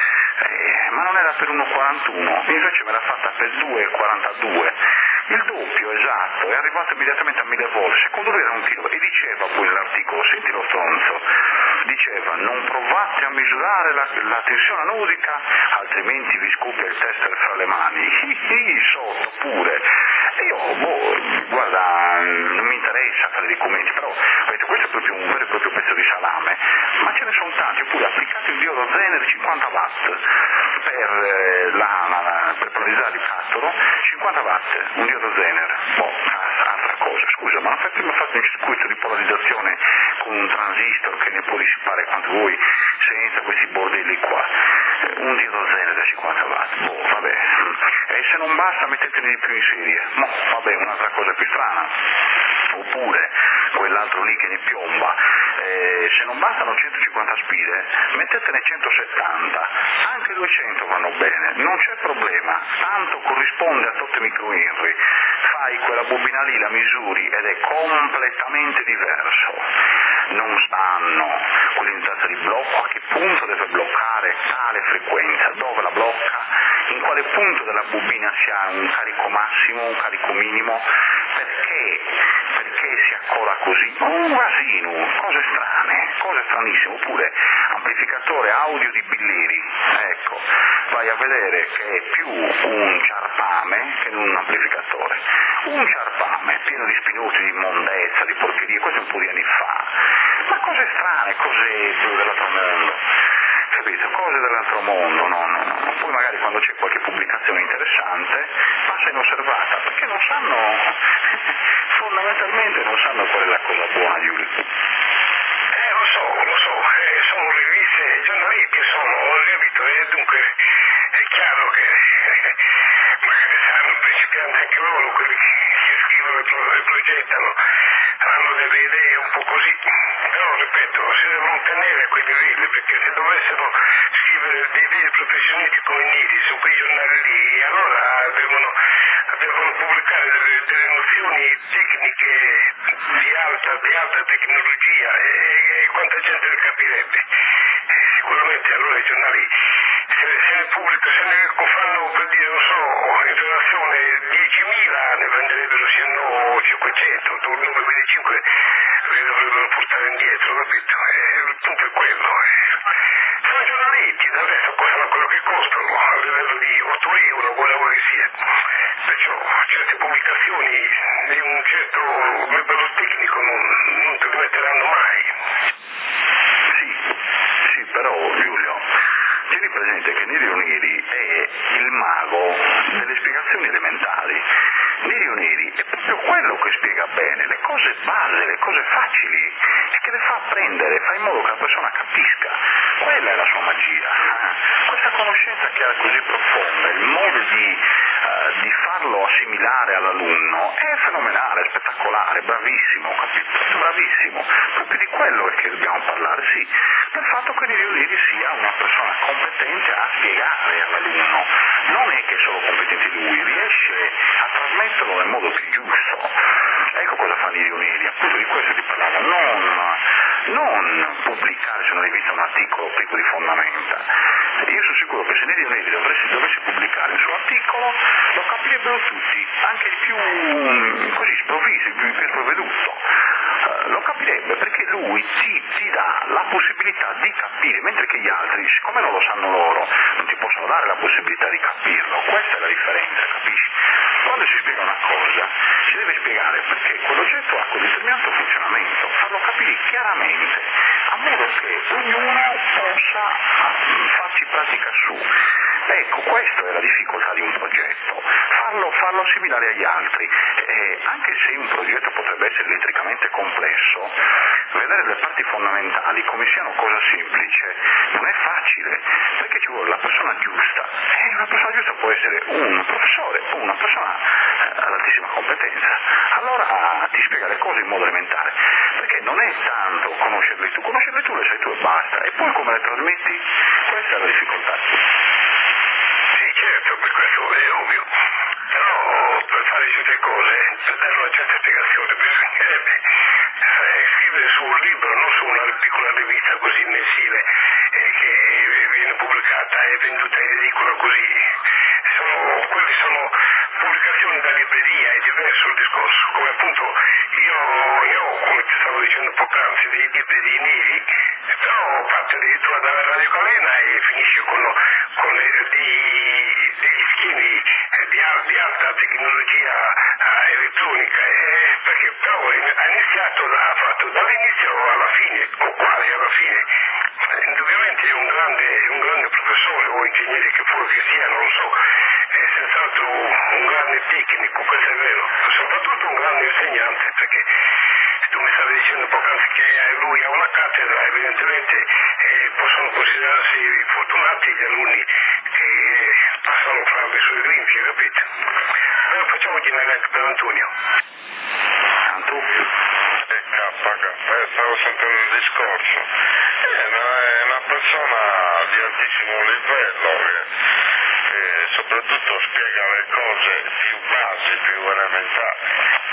Eh, ma non era per uno virgola quarantuno, invece me l'ha fatta per due virgola quarantadue, il doppio esatto, è arrivato immediatamente a mille volt, secondo lui era un tiro, e diceva poi nell'articolo, senti lo stronzo, diceva non provate a misurare la, la tensione anodica, altrimenti vi scoppia il tester fra le mani, hi sotto pure, e io, boh, guarda, non mi interessa fare dei commenti, però, ho detto, questo è proprio un vero e proprio pezzo di salame, ma ce ne sono tanti, oppure applicate il diodo Zener cinquanta watt, per, eh, la, la, per polarizzare il cattolo, cinquanta watt, un diodo Zener, boh, altra cosa, scusa, ma non fai prima fate un circuito di polarizzazione con un transistor che ne può dissipare quanto vuoi senza questi bordelli qua, un diodo Zener da cinquanta watt, boh, vabbè, e se non basta mettetene di più in serie, no, vabbè, un'altra cosa più strana, oppure quell'altro lì che ne piomba, eh, se non bastano centocinquanta spide, mettetene centosettanta, anche duecento vanno bene, non c'è problema, tanto corrisponde a tot microhenry, fai quella bobina lì, la misuri ed è completamente diverso, non sanno quell'unità di blocco a che punto deve bloccare tale frequenza, dove la blocca, in quale punto della bobina si ha un carico massimo, un carico minimo, perché, perché si accola così, un casino, cose strane, cose stranissime, oppure amplificatore audio di Billeri, ecco, vai a vedere che è più un ciarpame che non un amplificatore, un ciarpame pieno di spinuti, di immondezza, di porcherie, questo un po' di anni fa, ma cose strane, cose dell'altro mondo, capito, cose dell'altro mondo, no, no, no, poi magari quando c'è qualche pubblicazione interessante passa inosservata, perché non sanno, fondamentalmente non sanno qual è la cosa buona, Giulio. Eh, lo so, lo so, eh, sono riviste giornalisti, sono lievito e dunque è chiaro che eh, magari saranno principianti anche loro, quelli che scrivono e progettano, hanno delle idee un po' così, però ripeto, si devono tenere a quei livelli, perché se dovessero scrivere dei veri professionisti come Neri su quei giornali lì, allora devono, devono pubblicare delle, delle nozioni tecniche di alta, di alta tecnologia e, e quanta gente le capirebbe. Eh, sicuramente allora i giornali se, se ne pubblicano, se ne fanno per dire, non so, in relazione diecimila ne prenderebbero se no cinquecento, nove venticinque li dovrebbero portare indietro, capito? Eh, il punto è quello. Eh. Sono giornalisti, del resto costano quello che costano, a livello di otto euro, quello che sia. Perciò certe pubblicazioni di un certo livello tecnico non, non te le metteranno mai. Sì, sì, però Giulio, tieni presente che Neri Neri è il mago delle spiegazioni elementari. Neri Neri è proprio quello che spiega bene le cose base, le cose facili, e che le fa apprendere, fa in modo che la persona capisca. Quella è la sua magia. Questa conoscenza che ha così profonda, il modo di, uh, di farlo assimilare all'alunno è fenomenale, è spettacolare. spettacolare, bravissimo, capito? Bravissimo, proprio di quello è che dobbiamo parlare, sì, del fatto che Livio Liri sia una persona competente a spiegare all'alunno, non è che è solo competente lui, riesce a trasmetterlo nel modo più giusto. Ecco cosa fa Livio Liri, appunto di questo ti parlavo, non, non pubblicare se non hai visto un articolo privo di fondamenta. Io sono sicuro che se Livio Liri dovesse, dovesse pubblicare il suo articolo lo capirebbero tutti, anche il più così sprovviso, il più, più sprovveduto. Uh, lo capirebbe perché lui ti, ti dà la possibilità di capire, mentre che gli altri, siccome non lo sanno loro, non ti possono dare la possibilità di capirlo. Questa è la differenza, capisci? Quando si spiega una cosa, si deve spiegare perché quell'oggetto ha quel determinato funzionamento, farlo capire chiaramente, a modo che ognuno possa farci pratica su. Ecco, questa è la difficoltà di un progetto, farlo, farlo assimilare agli altri. Eh, anche se un progetto potrebbe essere elettricamente complesso, vedere le parti fondamentali come siano cosa semplice non è facile, perché ci vuole la persona giusta. E una persona giusta può essere un professore o una persona eh, ad altissima competenza. Allora ti spiega le cose in modo elementare, perché non è tanto conoscerle tu, conoscerle tu le sai tu e basta, e poi come le trasmetti, questa è la difficoltà. Sì, certo, per questo è ovvio, però per fare certe cose, per dare una certa spiegazione, bisognerebbe eh, scrivere su un libro, non su una piccola rivista così mensile eh, che viene pubblicata e venduta in edicola così. Sono, quelle sono pubblicazioni da libreria, è diverso il discorso, come appunto io ne ho, come ti stavo dicendo poc'anzi, dei libri di neri, però parte addirittura dalla Radio Calena e finisce con, con le, di, degli schemi di, di alta tecnologia uh, elettronica, eh, perché però ha iniziato, ha fatto dall'inizio alla fine, o quasi alla fine. Indubbiamente è un grande, un grande professore o ingegnere che pure che sia, non lo so, è senz'altro un grande tecnico, questo è vero, soprattutto un grande insegnante, perché tu mi stavi dicendo poc'anzi che lui ha una cattedra, evidentemente eh, possono considerarsi fortunati gli alunni che passano fra le sue grinfie, capite? Allora facciamo ginare anche per Antonio. Antonio? Eh, K, K, eh, stavo sentendo il discorso. È una, è una persona di altissimo livello che, che soprattutto spiega le cose più basi, più elementari.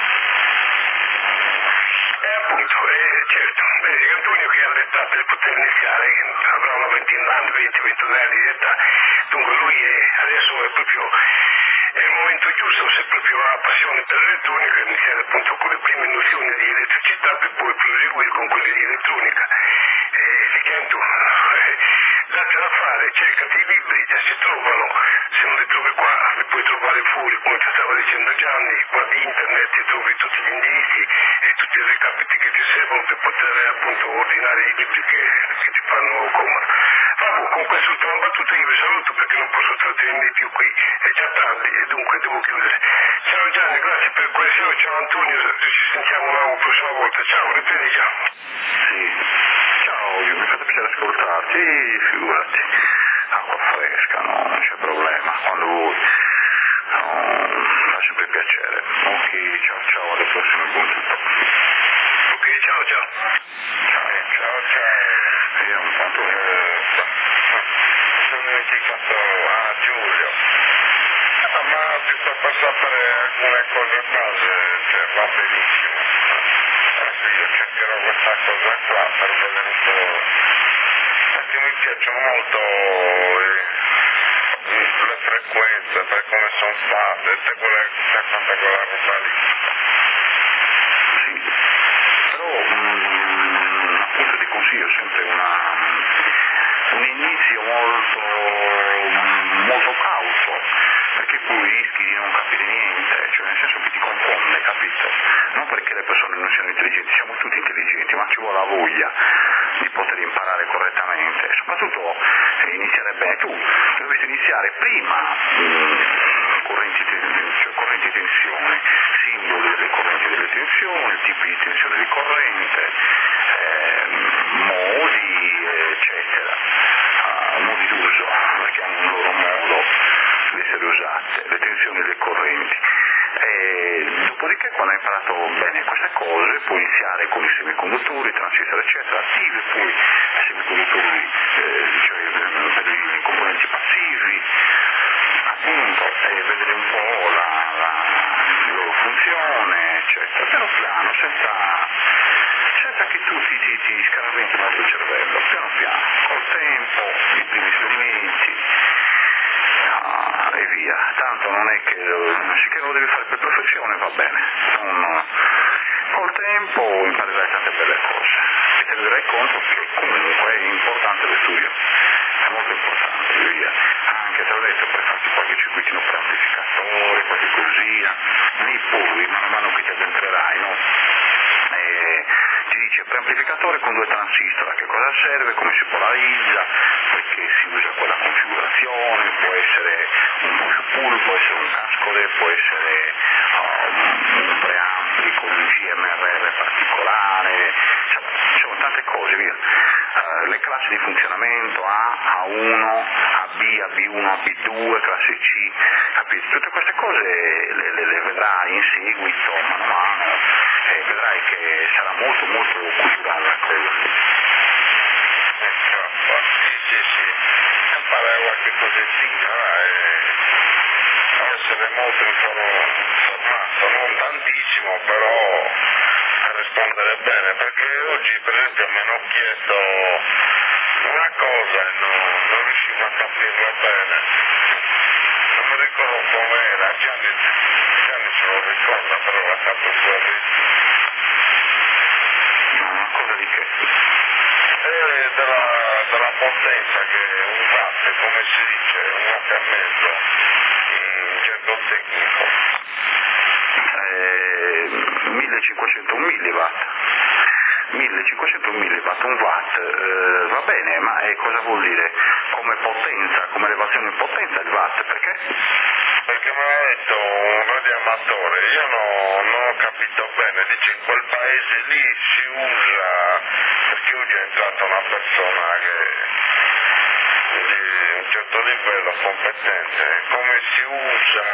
Eh, appunto, eh, certo, vedi Antonio che ha l'età per poter iniziare, avrà una ventina d'anni, venti ventuno anni di età, dunque lui è, adesso è proprio è il momento giusto, se proprio ha passione per l'elettronica, iniziare appunto con le prime nozioni di elettricità per poi proseguire con quelle di elettronica. Eh, si chiama tu, eh, date da fare, cercati i libri, già si trovano, se non li trovi qua li puoi trovare fuori, come ti stava dicendo Gianni, guardi internet e trovi tutti gli indirizzi e tutti i recapiti che ti servono per poter appunto ordinare i libri che, che ti fanno comodo. Vabbè, con quest'ultima battuta io vi saluto perché non posso trattenermi più qui, è già tardi e dunque devo chiudere. Ciao Gianni, grazie per il quesito, ciao Antonio, ci sentiamo la prossima volta, ciao, riprendi già. Sì, ciao, io mi fate piacere ascoltarti, figurati, acqua fresca, no, non c'è problema, quando vuoi, no, fa sempre piacere. Ok, ciao ciao, alle prossime, buon tutto. Ok, ciao ciao. Ciao, ciao, ciao. Vediamo quanto è. Eh, sono dimenticato a Giulio. Ah, ma ti sto per sapere alcune cose base, cioè va benissimo. Adesso io cercherò questa cosa qua per vedere un po'. Perché mi piacciono molto eh, le frequenze, per come sono fatte, tutte quelle, tutta quanta quella roba lì. Sì, però mh, appunto ti consiglio sempre una, un inizio molto, molto cauto, perché poi rischi di non capire niente, cioè nel senso che ti confonde, capito? Non perché le persone non siano intelligenti, siamo tutti intelligenti, ma ci vuole la voglia di poter imparare correttamente, e soprattutto eh, iniziare bene. Tu dovresti iniziare prima mh, correnti, cioè, correnti di tensione, simboli delle correnti delle tensioni, tipi di tensione di corrente, eh, modi, eccetera, uh, modi d'uso, perché hanno un loro modo di essere usate, le tensioni e le correnti. E E dopodiché, quando hai imparato bene queste cose, puoi iniziare con i semiconduttori, transistor eccetera, attivi, poi i semiconduttori, eh, cioè per i componenti passivi, appunto, e vedere un po' la, la, la loro funzione, eccetera, piano piano, senza, senza che tu ti, ti, ti scaraventi molto il cervello, piano piano, col tempo, i primi esperimenti, ah, e via. Tanto non è che, sicché lo devi fare per professione, va bene, non, col tempo imparerai tante belle cose e ti renderai conto che comunque è importante lo studio, è molto importante, via. Anche te l'ho detto, per farti qualche circuitino per amplificatore, qualche cosina, lì poi man mano che ti addentrerai, no? E ti dice preamplificatore con due transistor, a che cosa serve, come si polarizza, perché si usa quella configurazione, può essere un push pull, può essere un cascode, può essere um, un preampli con un G M R R particolare, insomma, ci sono tante cose, via. Uh, le classi di funzionamento A, A uno, A B, A B uno, A B due, classe C, capito? Tutte queste cose le, le, le vedrai in seguito, mano a mano, e vedrai che sarà molto molto culturale la cosa. Ecco, sì, sì, sì, imparare qualche cosettina e essere molto informato, non tantissimo, però a rispondere bene, perché oggi per esempio mi hanno chiesto una cosa e non, non riuscivo a capirla bene, non mi ricordo com'era, Gianni, Gianni se lo ricorda, però la sapevo fuori. Una cosa di che? E della, della potenza che un watt, come si dice, un watt e mezzo in gergo tecnico. Eh, millecinquecento milliwatt, millecinquecento milliwatt, un watt, eh, va bene, ma eh, cosa vuol dire? Come potenza, come elevazione in potenza il watt, perché? Perché me l'ha detto un radioamatore, io no, non ho capito bene, dice in quel paese lì si usa, perché oggi è entrata una persona che di un certo livello competente, come si usa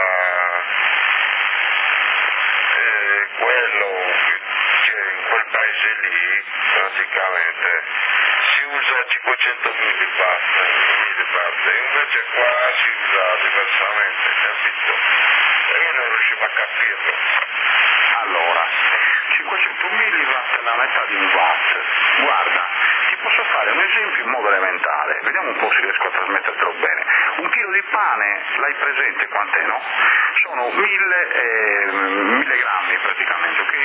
eh, quello che in quel paese lì praticamente si usa cinquecento milliwatt, milliwatt, e invece qua si usa diversamente, capito? E io non riuscivo a capirlo. Allora, cinquecento milliwatt è la metà di un watt. Guarda, ti posso fare un esempio in modo elementare, vediamo un po' se riesco a trasmettertelo bene. Un chilo di pane, l'hai presente quant'è, no? Sono mille, eh, mille grammi praticamente, ok?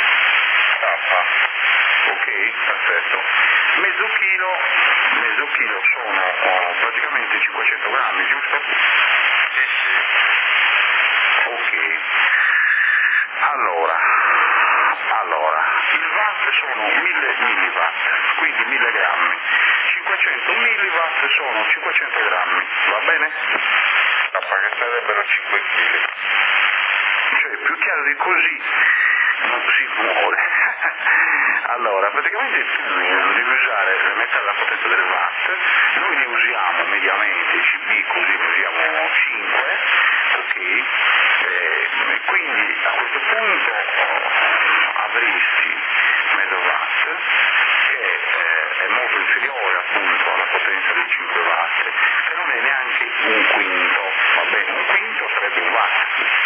Ok, perfetto. Mezzo chilo, mezzo chilo sono oh, praticamente cinquecento grammi, giusto? Sì, sì. Ok. Allora, allora, il watt sono mille milliwatt, quindi mille grammi. cinquecento milliwatt sono cinquecento grammi, va bene? Cappa che sarebbero cinque chili. Cioè, più chiaro di così non si muore. Allora, praticamente tu devi usare la metà della potenza del watt, noi ne usiamo mediamente, i C B così ne usiamo cinque, ok? E quindi a questo punto oh, avresti mezzo watt, che eh, è molto inferiore appunto alla potenza dei cinque watt, che non è neanche un quinto, va bene? Un quinto sarebbe un watt.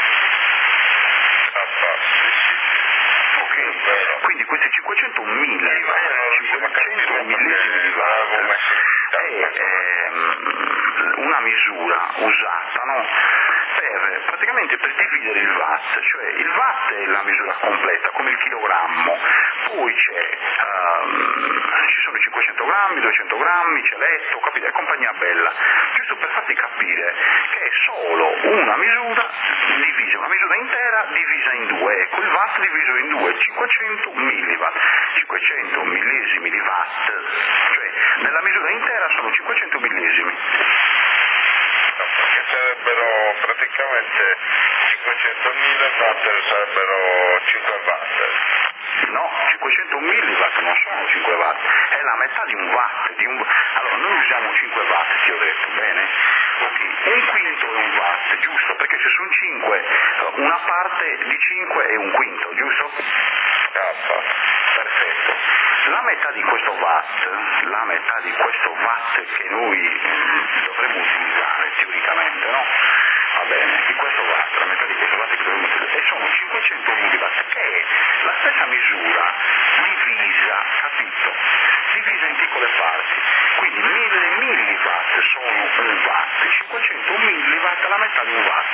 Ok, quindi questi cinquecento milliwatt, cinquecento millesimi di watt è ehm, una misura usata, no? per, praticamente per dividere il watt, cioè il watt è la misura completa come il chilogrammo, poi c'è, um, ci sono i cinquecento grammi, duecento grammi, c'è l'etto, capite? È compagnia bella, giusto per farti capire che è solo una misura divisa, una misura intera divisa in due, ecco il watt diviso in due, cinquecento milliwatt, cinquecento millesimi di watt, cioè nella misura intera sono cinquecento millesimi. Che sarebbero praticamente cinquecento milliwatt, sarebbero cinque watt. No, cinquecento milliwatt non sono cinque watt, è la metà di un watt. Di un... Allora, noi usiamo cinque watt, ti ho detto, bene? Ok, un quinto è un watt, giusto? Perché se sono cinque, una parte di cinque è un quinto, giusto? Perfetto. La metà di questo watt, la metà di questo watt che noi dovremmo utilizzare teoricamente, no? Va bene, di questo watt, la metà di questo watt che dovremmo utilizzare, e sono cinquecento milliwatt, che è la stessa misura divisa, capito? Divisa in piccole parti. Quindi mille milliwatt sono un watt, cinquecento milliwatt la metà di un watt.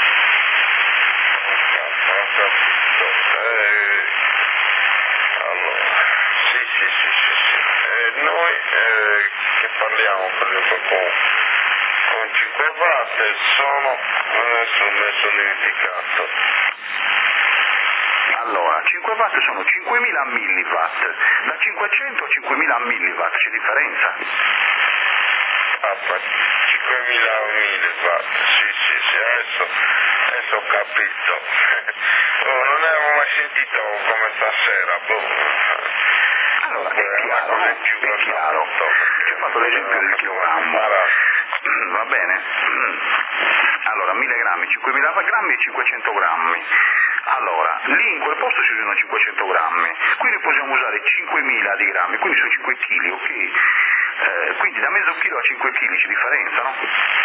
Ho capito. Eh, allora, sì, sì, sì, sì, sì. Eh, noi eh, che parliamo per esempio con, con cinque watt sono, adesso mi sono dimenticato. Allora, cinque watt sono cinquemila milliwatt, da cinquecento a cinquemila milliwatt c'è differenza? Ah, cinquemila milliwatt, sì, sì, sì, adesso, adesso ho capito. Oh, non avevo mai sentito come stasera, boh. Allora, è chiaro, no? È chiaro. Ci ho fatto l'esempio del chilogrammo. Va bene? Allora, mille grammi, cinquemila grammi e cinquecento grammi. Allora, lì in quel posto si usano cinquecento grammi, qui ne possiamo usare cinquemila di grammi, quindi sono cinque chili, ok? Eh, quindi da mezzo chilo a cinque chili c'è differenza, no?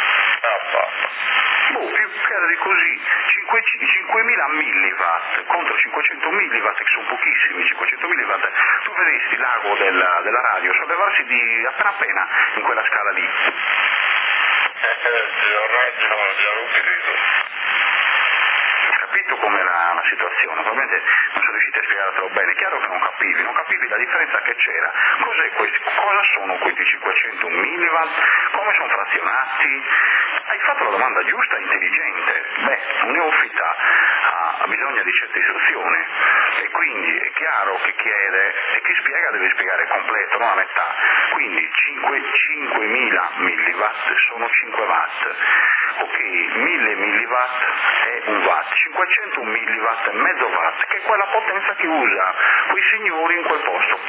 Boh, più chiaro di così, cinquemila milliwatt contro cinquecento milliwatt, che sono pochissimi, cinquecento milliwatt, tu vedresti l'ago della, della radio sollevarsi di appena appena in quella scala lì. Eh, ho ragione, Gianluca. Capito com'è la, la situazione? Probabilmente non sono riusciti a spiegartelo bene, è chiaro che non capivi, non capivi la differenza che c'era. Cos'è questi, cosa sono questi cinquecento milliwatt? Come sono frazionati? Hai fatto la domanda giusta e intelligente. Beh, un neofita ha, ha bisogno di certe istruzioni e quindi è chiaro che chiede e chi spiega deve spiegare completo, non a metà. Quindi cinquemila milliwatt sono cinque watt. Ok, mille milliwatt è un watt, cinquecento milliwatt è mezzo watt, che è quella potenza che usa quei signori in quel posto.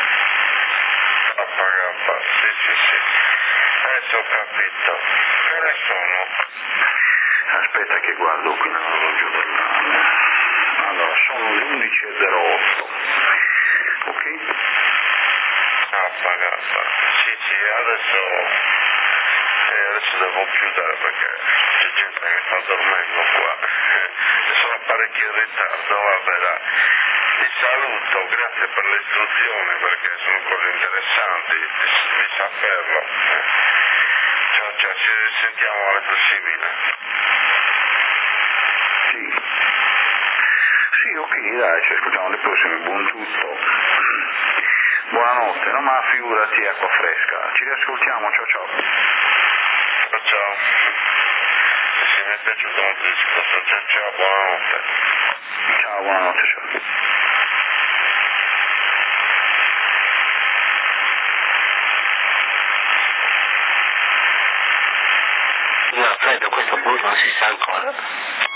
Sì, sì, sì, adesso ho capito. Che ne sono? Aspetta che guardo qui nell'orologio della... Allora, sono le undici e zero otto, ok? Ah, pagata. Sì, sì, adesso... Eh, adesso devo chiudere perché c'è gente che sta dormendo qua. Sono parecchio in ritardo, vabbè dai. Ti saluto, grazie per le istruzioni perché sono cose interessanti, di saperlo. Ciao ciao, ci risentiamo alle prossime. Sì. Sì, ok, dai, ci ascoltiamo alle prossime, buon tutto. Buonanotte, no ma figurati, acqua fresca. Ci riascoltiamo, ciao ciao. Ciao ciao. Se mi è piaciuto molto il discorso, ciao ciao, buonanotte. Ciao, buonanotte, ciao. No, Fred, questo bus non si sa ancora.